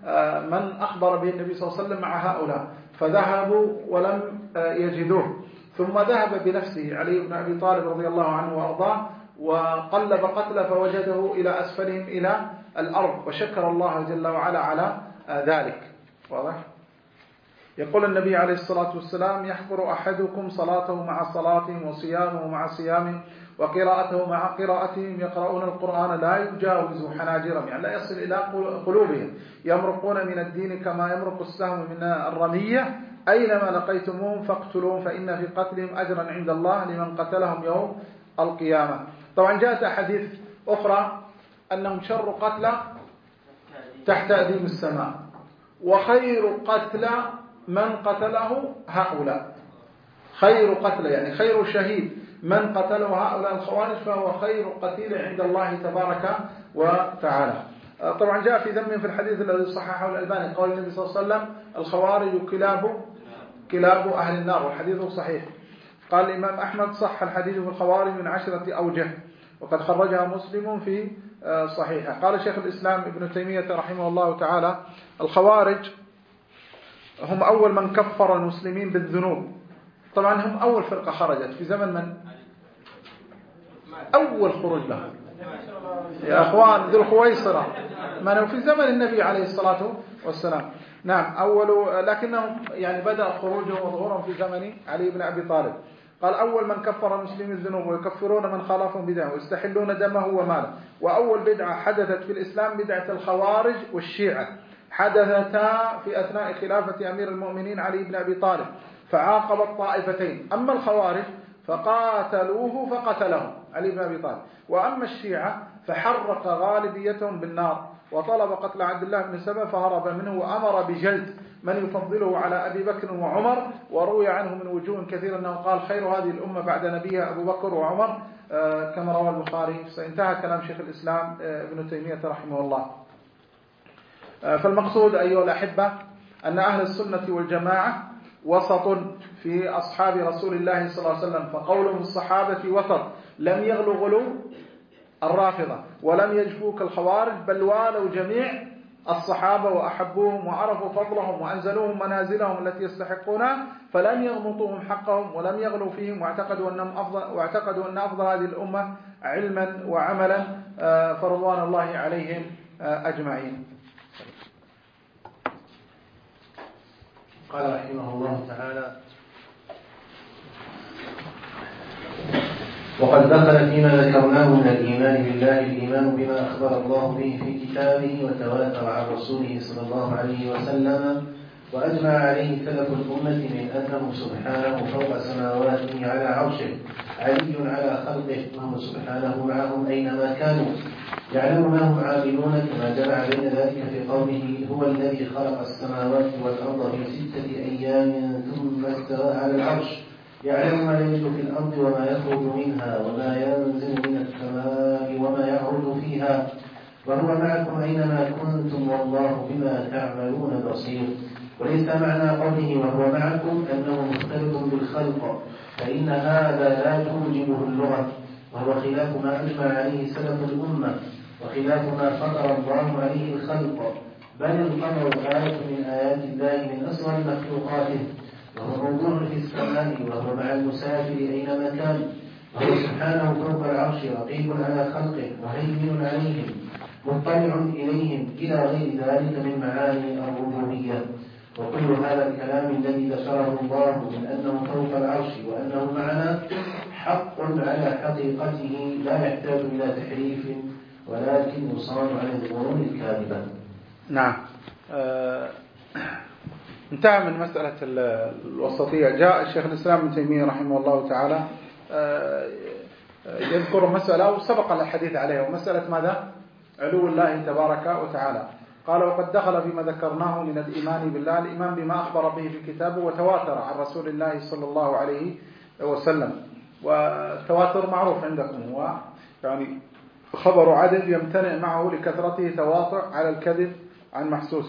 A: من أخبر به النبي صلى الله عليه وسلم مع هؤلاء، فذهبوا ولم يجدوه، ثم ذهب بنفسه علي بن أبي طالب رضي الله عنه وأرضاه وقلب قتله فوجده إلى أسفلهم إلى الأرض، وشكر الله جل وعلا على ذلك. واضح؟ يقول النبي عليه الصلاة والسلام: يحقر أحدكم صلاته مع صلاتهم وصيامه مع صيامهم وقراءته مع قراءتهم، يقرؤون القرآن لا يجاوز حناجرهم، يعني لا يصل إلى قلوبهم، يمرقون من الدين كما يمرق السهم من الرمية، أينما لقيتموهم فاقتلوهم فإن في قتلهم أجرا عند الله لمن قتلهم يوم القيامة. طبعا جاءت أحاديث أخرى أنهم شر قتلى تحت أديم السماء، وخير قتلى من قتله هؤلاء. خير قتلى يعني خير شهيد من قتله هؤلاء الخوارج، فهو خير قتيل عند الله تبارك وتعالى. طبعا جاء في ذم في الحديث الذي صححه الألباني قال النبي صلى الله عليه وسلم: الخوارج كلاب أهل النار، والحديث صحيح. قال الإمام أحمد: صح الحديث في الخوارج من 10 أوجه، وقد خرجها مسلم في صحيحه. قال شيخ الإسلام ابن تيمية رحمه الله تعالى: الخوارج هم أول من كفر المسلمين بالذنوب. طبعا هم أول فرقة خرجت في زمن من؟ أول خروج لهم يا أخوان ذو الخويصرة، من في زمن النبي عليه الصلاة والسلام. نعم أول، لكنهم يعني بدأ خروجهم وظهورهم في زمن علي بن أبي طالب. قال: أول من كفر المسلمين الذنوب ويكفرون من خالفهم بدعه ويستحلون دمه وماله. وأول بدعة حدثت في الإسلام بدعة الخوارج والشيعة، حدثتا في أثناء خلافة أمير المؤمنين علي بن أبي طالب، فعاقب الطائفتين. أما الخوارج فقاتلوه فقتلهم علي بن أبي طالب، وأما الشيعة فحرق غالبيتهم بالنار، وطلب قتل عبد الله بن سبأ فهرب منه، وأمر بجلد من يفضله على أبي بكر وعمر. وروي عنه من وجوه كثيرة أنه قال: خير هذه الأمة بعد نبيها أبو بكر وعمر، كما روى البخاري. فانتهى كلام شيخ الإسلام ابن تيمية رحمه الله. فالمقصود أيها الأحبة أن أهل السنة والجماعة وسط في أصحاب رسول الله صلى الله عليه وسلم، فقولهم الصحابة وسط، لم يغلو غلو الرافضة ولم يجفوك الخوارج، بل والوا جميع الصحابة وأحبوهم وعرفوا فضلهم وأنزلوهم منازلهم التي يستحقونها، فلم يغمطوهم حقهم ولم يغلوا فيهم، واعتقدوا أن أفضل هذه الأمة علما وعملا، فرضوان الله عليهم أجمعين.
B: قال رحمه الله تعالى: وقد دخل فيما ذكرناه من الإيمان بالله الإيمان بما أخبر الله به في كتابه وتواتر عن رسوله صلى الله عليه وسلم، وأجمع عليه سلف الأمة من أنه سبحانه فوق سماواته على عرشه، علي على خلقه، وهو سبحانه معهم أينما كانوا، يعلم ما هم عاملون، كما جمع بين ذلك في قوله: هو الذي خلق السماوات والأرض في 6 أيام ثم استوى على العرش، يعلم ما يلج في الأرض وما يخرج منها وما ينزل من السماء وما يعرج فيها، وهو معكم أينما كنتم والله بما تعملون بصير. وليس معنى قوله وهو معكم أنه مختلط بالخلق، فإن هذا لا توجبه اللغة، وهو خلاف ما أجمع عليه سلف الأمة، وخلاف ما فطر الله عليه الخلق، بل القمر آية من آيات الله من أصغر مخلوقاته، وهو موضوع في السماء، وهو مع المسافر أينما كان، وهو سبحانه فوق العرش رقيب على خلقه مهيمن عليهم مطلع إليهم، إلى غير ذلك من معاني الربوبية. وكل هذا الكلام الذي ذكره الله من أنه فوق العرش وأنه معنا حق على حقيقته، لا يحتاج إلى تحريف، ولكن يصان عن الظنون الكاذبة.
A: نعم. انتهى من مسألة الوسطية. جاء الشيخ الإسلام ابن تيمية رحمه الله تعالى يذكر مسألة وسبق الحديث عليها، ومسألة ماذا؟ علو الله تبارك وتعالى. قال: وقد دخل فيما ذكرناه من الإيمان بالله الإيمان بما أخبر به في كتابه وتواتر عن رسول الله صلى الله عليه وسلم. والتواتر معروف عندكم، هو يعني خبر عدد يمتنع معه لكثرته تواطؤ على الكذب عن محسوس.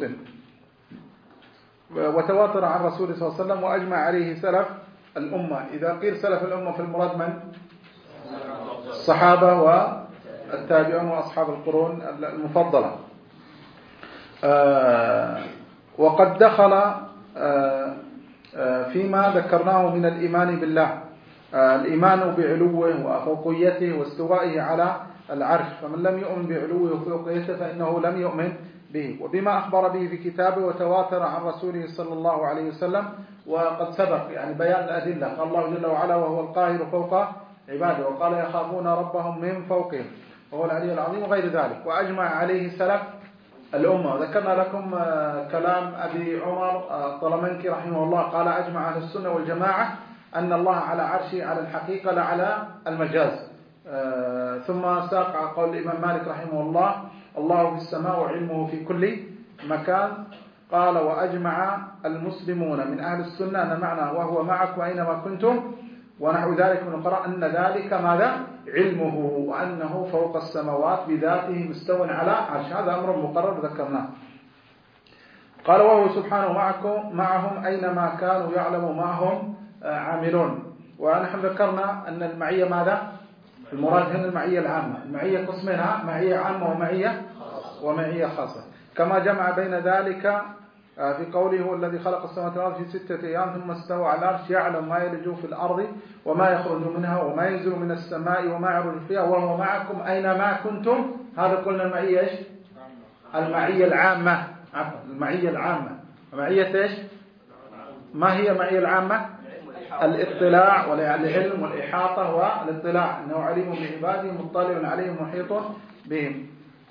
A: وتواتر عن رسول صلى الله عليه وسلم وأجمع عليه سلف الأمة. إذا قيل سلف الأمة في المراد من؟ الصحابة والتابعون وأصحاب القرون المفضلة. وقد دخل فيما ذكرناه من الإيمان بالله، الإيمان بعلوه وفوقيته واستوائه على العرش، فمن لم يؤمن بعلوه وفوقيته فإنه لم يؤمن به، وبما أخبر به في كتابه وتواتر عن رسوله صلى الله عليه وسلم. وقد سبق يعني بيان الأدلة، قال الله جل وعلا وهو القاهر فوق عباده، وقال يخافون ربهم من فوقهم وهو العلي العظيم وغير ذلك، وأجمع عليه سلف الأمة. ذكرنا لكم كلام أبي عمر الطلمنكي رحمه الله، قال أجمع أهل السنة والجماعة أن الله على عرشه على الحقيقة لا على المجاز. ثم ساق قول الإمام مالك رحمه الله الله في السماء وعلمه في كل مكان. قال وأجمع المسلمون من أهل السنة أن معنى وهو معكم أينما كنتم ونحو ذلك من القراء أن ذلك ماذا؟ علمه، وأنه فوق السماوات بذاته مستو على عرش، هذا أمر مقرر ذكرناه. قال وهو سبحانه معهم أينما كانوا يعلم ما هم عاملون. ونحن ذكرنا أن المعية ماذا؟ المراد هنا المعية العامة، المعية قسمها معية عامة ومعية خاصة، كما جمع بين ذلك في قوله هو الذي خلق السماوات والأرض في 6 أيام ثم استوى على العرش يعلم ما يلج في الأرض وما يخرج منها وما ينزل من السماء وما يعرج فيها وهو معكم أينما كنتم. هذا قلنا المعية إيش؟ المعية العامة، المعية العامة. معية إيش؟ ما هي المعية العامة؟ الاطلاع والعلم والإحاطة والاطلاع، إنه عليم بعباده مطلع عليهم محيط بهم.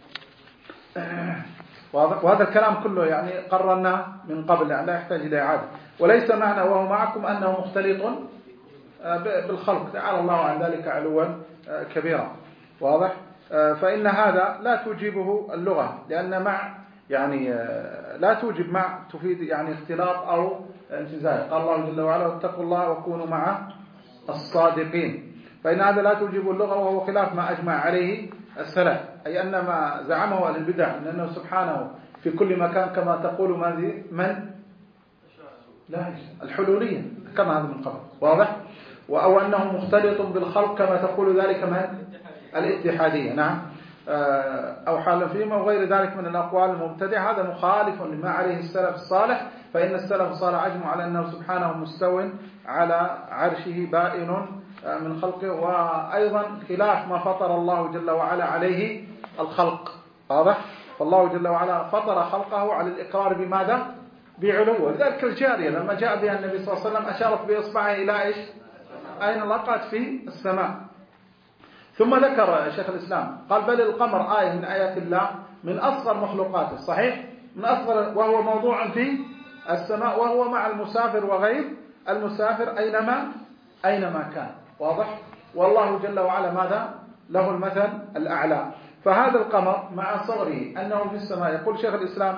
A: وهذا الكلام كله يعني قررنا من قبل، يعني لا يحتاج إلى إعادة. وليس معنى وهو معكم أنه مختلط بالخلق، تعالى الله عن ذلك علوا كبيرا. واضح؟ فإن هذا لا توجبه اللغة، لأن مع يعني لا توجب مع تفيد يعني اختلاط أو امتزاج. قال الله جل وعلا واتقوا الله وكونوا مع الصادقين، فإن هذا لا توجب اللغة، وهو خلاف ما أجمع عليه السلف، أي أن ما زعمه أهل البدع من أنه سبحانه في كل مكان كما تقول من لا الحلولية، كما هذا من قبل. واضح؟ أو أنه مختلط بالخلق كما تقول ذلك من الاتحادية. نعم، أو حال فيما وغير ذلك من الأقوال المبتدعة. هذا مخالف لما عليه السلف الصالح، فإن السلف الصالح أجمع على أنه سبحانه مستو على عرشه بائن من خلقه، وأيضا خلاف ما فطر الله جل وعلا عليه الخلق. واضح؟ فالله جل وعلا فطر خلقه على الإقرار بماذا؟ بعلوه. لذلك الجارية لما جاء بها النبي صلى الله عليه وسلم أشارت بإصبعه إلى إيش؟ أين لقت؟ في السماء. ثم ذكر شيخ الإسلام قال بل القمر آية من آيات الله من أصغر مخلوقاته، صحيح؟ من أصغر، وهو موضوع في السماء، وهو مع المسافر وغير المسافر أينما كان. واضح؟ والله جل وعلا ماذا؟ له المثل الأعلى. فهذا القمر مع صغره أنه في السماء، يقول شيخ الإسلام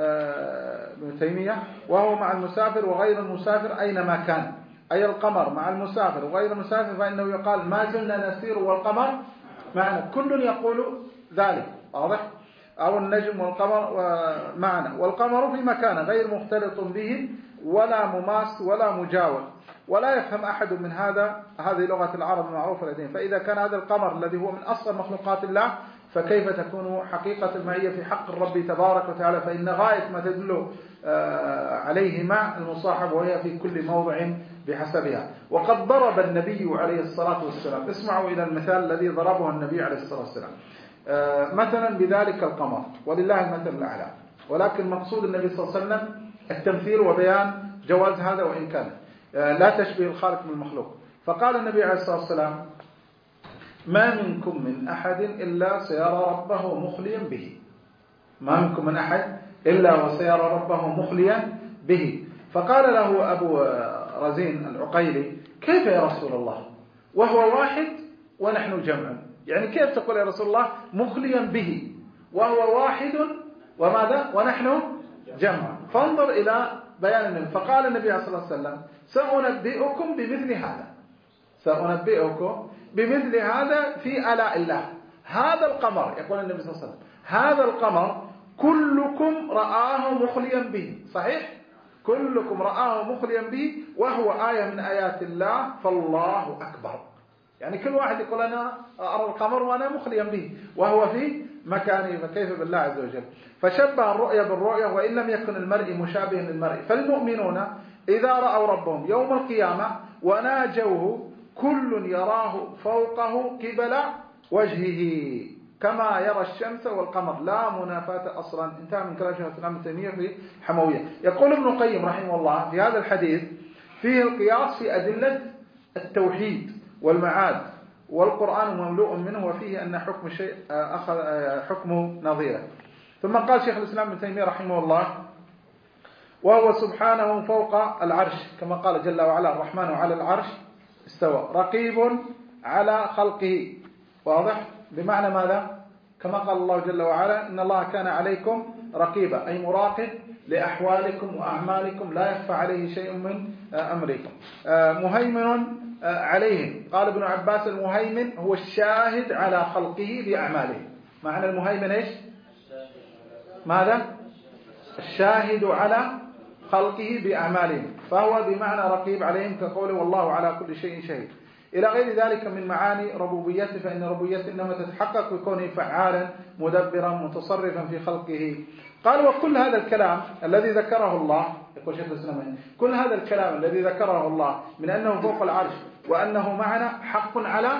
A: ابن تيمية وهو مع المسافر وغير المسافر أينما كان، أي القمر مع المسافر وغير المسافر، فإنه يقال ما زلنا نسير والقمر معنا، كل يقول ذلك. واضح؟ أو النجم والقمر معنا، والقمر في مكان غير مختلط به ولا مماس ولا مجاور، ولا يفهم أحد من هذه لغة العرب المعروفة لديهم. فإذا كان هذا القمر الذي هو من أصغر مخلوقات الله، فكيف تكون حقيقة المعية في حق الرب تبارك وتعالى؟ فإن غاية ما تدل عليه مع المصاحب، وهي في كل موضع بحسبها. وقد ضرب النبي عليه الصلاة والسلام، اسمعوا إلى المثال الذي ضربه النبي عليه الصلاة والسلام، مثلا بذلك القمر، ولله المثل الأعلى. ولكن مقصود النبي صلى الله عليه وسلم التمثيل وبيان جواز هذا، وإن كان لا تشبه الخالق من المخلوق. فقال النبي عليه الصلاة والسلام ما منكم من أحد إلا سيرى ربه مخليا به، ما منكم من أحد إلا وسيرى ربه مخليا به. فقال له أبو رزين العقيلي كيف يا رسول الله وهو واحد ونحن جمع؟ يعني كيف تقول يا رسول الله مخليا به وهو واحد وماذا ونحن جمع؟ فانظر إلى بيان النبي. فقال النبي صلى الله عليه وسلم سأنبئكم بمثل هذا، سأنبئكم بمثل هذا في آلاء الله. هذا القمر، يقول النبي صلى الله عليه وسلم، هذا القمر كلكم رآه مخليا به، صحيح؟ كلكم رآه مخليا به، وهو آية من آيات الله، فالله أكبر. يعني كل واحد يقول أنا أرى القمر وأنا مخليا به، وهو في مكانه، فكيف بالله عز وجل؟ فشبه الرؤيا بالرؤيا، وإن لم يكن المرء مشابها للمرء. فالمؤمنون إذا رأوا ربهم يوم القيامة وناجوه كل يراه فوقه قبل وجهه كما يرى الشمس والقمر لا منافاة أصلا. انتهى من كلام شيخ الإسلام ابن تيمية في حموية. يقول ابن القيم رحمه الله في هذا الحديث فيه القياس في أدلة التوحيد والمعاد، والقرآن مملوء منه وفيه أن حكم شيء أخذ حكمه نظيره. ثم قال شيخ الإسلام ابن تيمية رحمه الله وهو سبحانه فوق العرش كما قال جل وعلا الرحمن على العرش استوى رقيب على خلقه. واضح؟ بمعنى ماذا؟ كما قال الله جل وعلا إن الله كان عليكم رقيبا، أي مراقب لأحوالكم وأعمالكم لا يخفى عليه شيء من أمركم. مهيمن عليهم. قال ابن عباس المهيمن هو الشاهد على خلقه بأعماله. معنى المهيمن إيش؟ ماذا؟ الشاهد على خلقه بأعمالهم، فهو بمعنى رقيب عليهم كقوله والله على كل شيء شهيد إلى غير ذلك من معاني ربوبيته. فإن ربوبيته إنما تتحقق بكونه فعالا مدبرا متصرفا في خلقه. قال وكل هذا الكلام الذي ذكره الله، يقول شيخ الإسلام، كل هذا الكلام الذي ذكره الله من أنه فوق العرش وأنه معنا حق على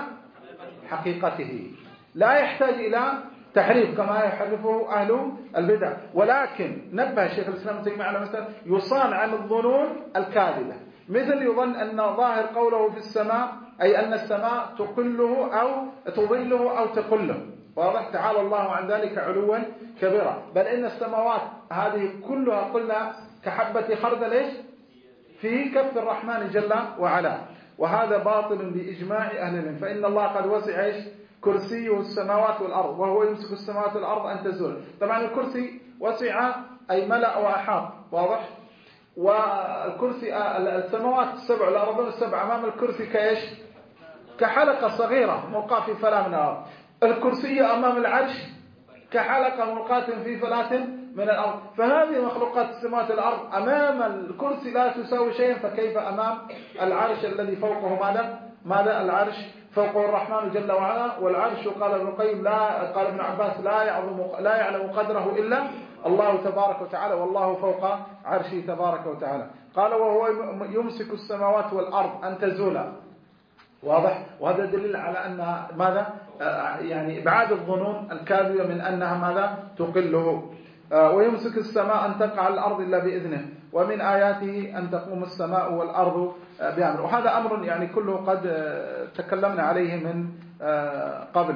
A: حقيقته لا يحتاج إلى تحريف كما يحرفه أهل البدع. ولكن نبه شيخ الإسلام ابن تيمية على مثلا يصان عن الظنون الكاذبة، مثل يظن أن ظاهر قوله في السماء أي أن السماء تقله أو تظله أو تقله. واضح؟ تعالى الله عن ذلك علوا كبيرا. بل إن السماوات هذه كلها قلنا كحبة خردل إيش في كف الرحمن جل وعلا، وهذا باطل بإجماع أهل العلم. فإن الله قد وسع إيش كرسيه السماوات والأرض وهو يمسك السماوات والأرض أن تزول. طبعا الكرسي وسع أي ملأ وأحاط. واضح؟ والكرسي السماوات السبع والأرض السبع أمام الكرسي كإيش كحلقة صغيرة ملقاة في فلاة من الأرض. الكرسي أمام العرش كحلقة ملقاة في فلاة من الأرض. فهذه مخلوقات السماوات والأرض أمام الكرسي لا تساوي شيئا، فكيف أمام العرش الذي فوقه ماذا العرش فوقه الرحمن جل وعلا. والعرش قال ابن القيم قال ابن عباس لا يعلم قدره إلا الله تبارك وتعالى، والله فوق عرشه تبارك وتعالى. قال وهو يمسك السماوات والأرض أن تزولا. واضح؟ وهذا دليل على أن ماذا يعني إبعاد الظنون الكاذبة من أنها ماذا تقله. ويمسك السماء أن تقع على الأرض إلا بإذنه، ومن آياته أن تقوم السماء والأرض بأمره. وهذا أمر يعني كله قد تكلمنا عليه من قبل.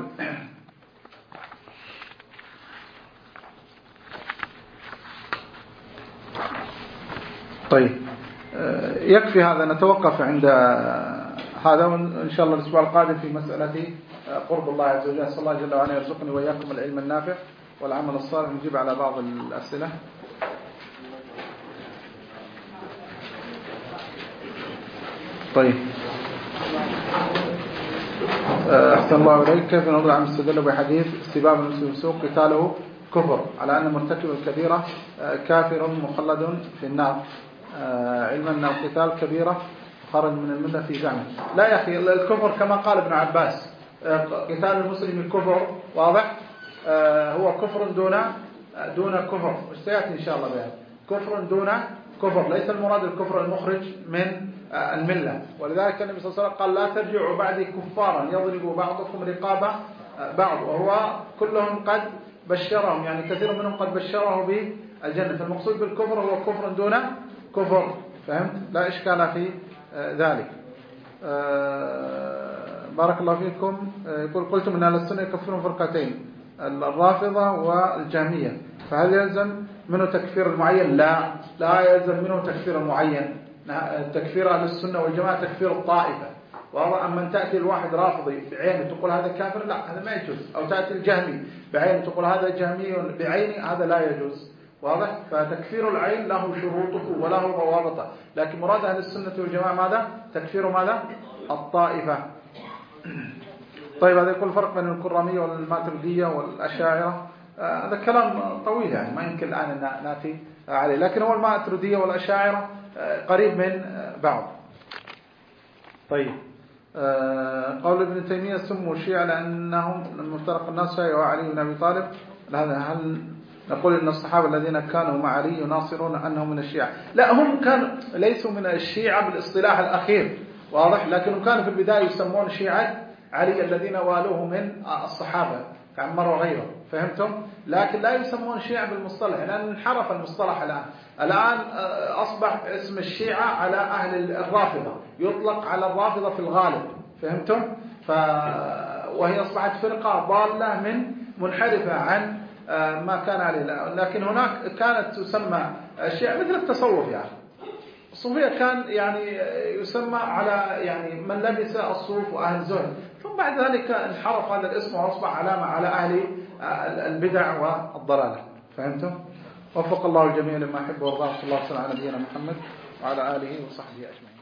A: طيب يكفي هذا، نتوقف عند هذا، وإن شاء الله الأسبوع القادم في مسألة قرب الله عز وجل. صلى الله جل وعلا يرزقني وإياكم العلم النافع والعمل الصالح. نجيب على بعض الأسئلة. طيب أحسن الله إليك. كيف نرد عن استدل بحديث استباب المسلم السوق قتاله كفر على أن مرتكب الكبيرة كافر مخلد في النار، علما أن القتال كبيرة خرج من الملة في زعمه؟ لا يا أخي، الكفر كما قال ابن عباس قتال المسلم الكفر. واضح؟ هو كفر دون كفر، وسيأتي إن شاء الله بها. كفر دون كفر، ليس المراد الكفر المخرج من الملة. ولذلك النبي صلى الله عليه وسلم قال لا ترجعوا بعدي كفارا يضرب بعضكم رقاب بعض، وهو كلهم قد بشرهم، يعني كثير منهم قد بشره بالجنة. فالمقصود بالكفر هو كفر دون كفر. فهمت؟ لا إشكال في ذلك. بارك الله فيكم. يقول قلتم أن أهل السنة يكفرون فرقتين، الرافضة والجهمية، فهل يلزم منه تكفير المعين؟ لا يلزم منه تكفير المعين. تكفير أهل السنة والجماعة تكفير الطائفة. وأما أن تأتي الواحد رافضي بعينه تقول هذا كافر، لا هذا ما يجوز. أو تأتي الجهمي بعينه تقول هذا جهمي بعينه، هذا لا يجوز. واضح؟ فتكفير العين له شروطه وله ضوابطه، لكن مراد أهل السنة والجماعة ماذا؟ تكفير ماذا؟ الطائفة. طيب هذا يقول فرق بين الكرامية والماتريدية والأشاعرة. هذا كلام طويل يعني ما يمكن الآن أن نأتي عليه، لكن هو الماتريدية والأشاعرة قريب من بعض. طيب قول ابن تيمية سموا الشيعة لأنهم مفترق الناس شيعة وعلي بن أبي طالب، هل نقول إن الصحابة الذين كانوا مع علي يناصرون أنهم من الشيعة. لا، هم كانوا ليسوا من الشيعة بالاصطلاح الأخير، واضح، لكنهم كانوا في البداية يسمون شيعة علي الذين والوه من الصحابة كعمر وغيره، فهمتم؟ لكن لا يسمون شيعة بالمصطلح، لأن انحرف المصطلح الآن أصبح اسم الشيعة على أهل الرافضة، يطلق على الرافضة في الغالب، فهمتم؟ وهي أصبحت فرقة ضالة منحرفة عن ما كان عليه. لكن هناك كانت تسمى الشيعة مثل التصوف، يعني الصوفية كان يعني يسمى على يعني من لبس الصوف وأهل الزهد، ثم بعد ذلك انحرف هذا الاسم وأصبح علامة على أهل البدع والضلالة، فهمتم؟ وفق الله الجميع لما يحب ويرضاه. صلى الله عليه وسلم على نبينا محمد وعلى آله وصحبه أجمعين.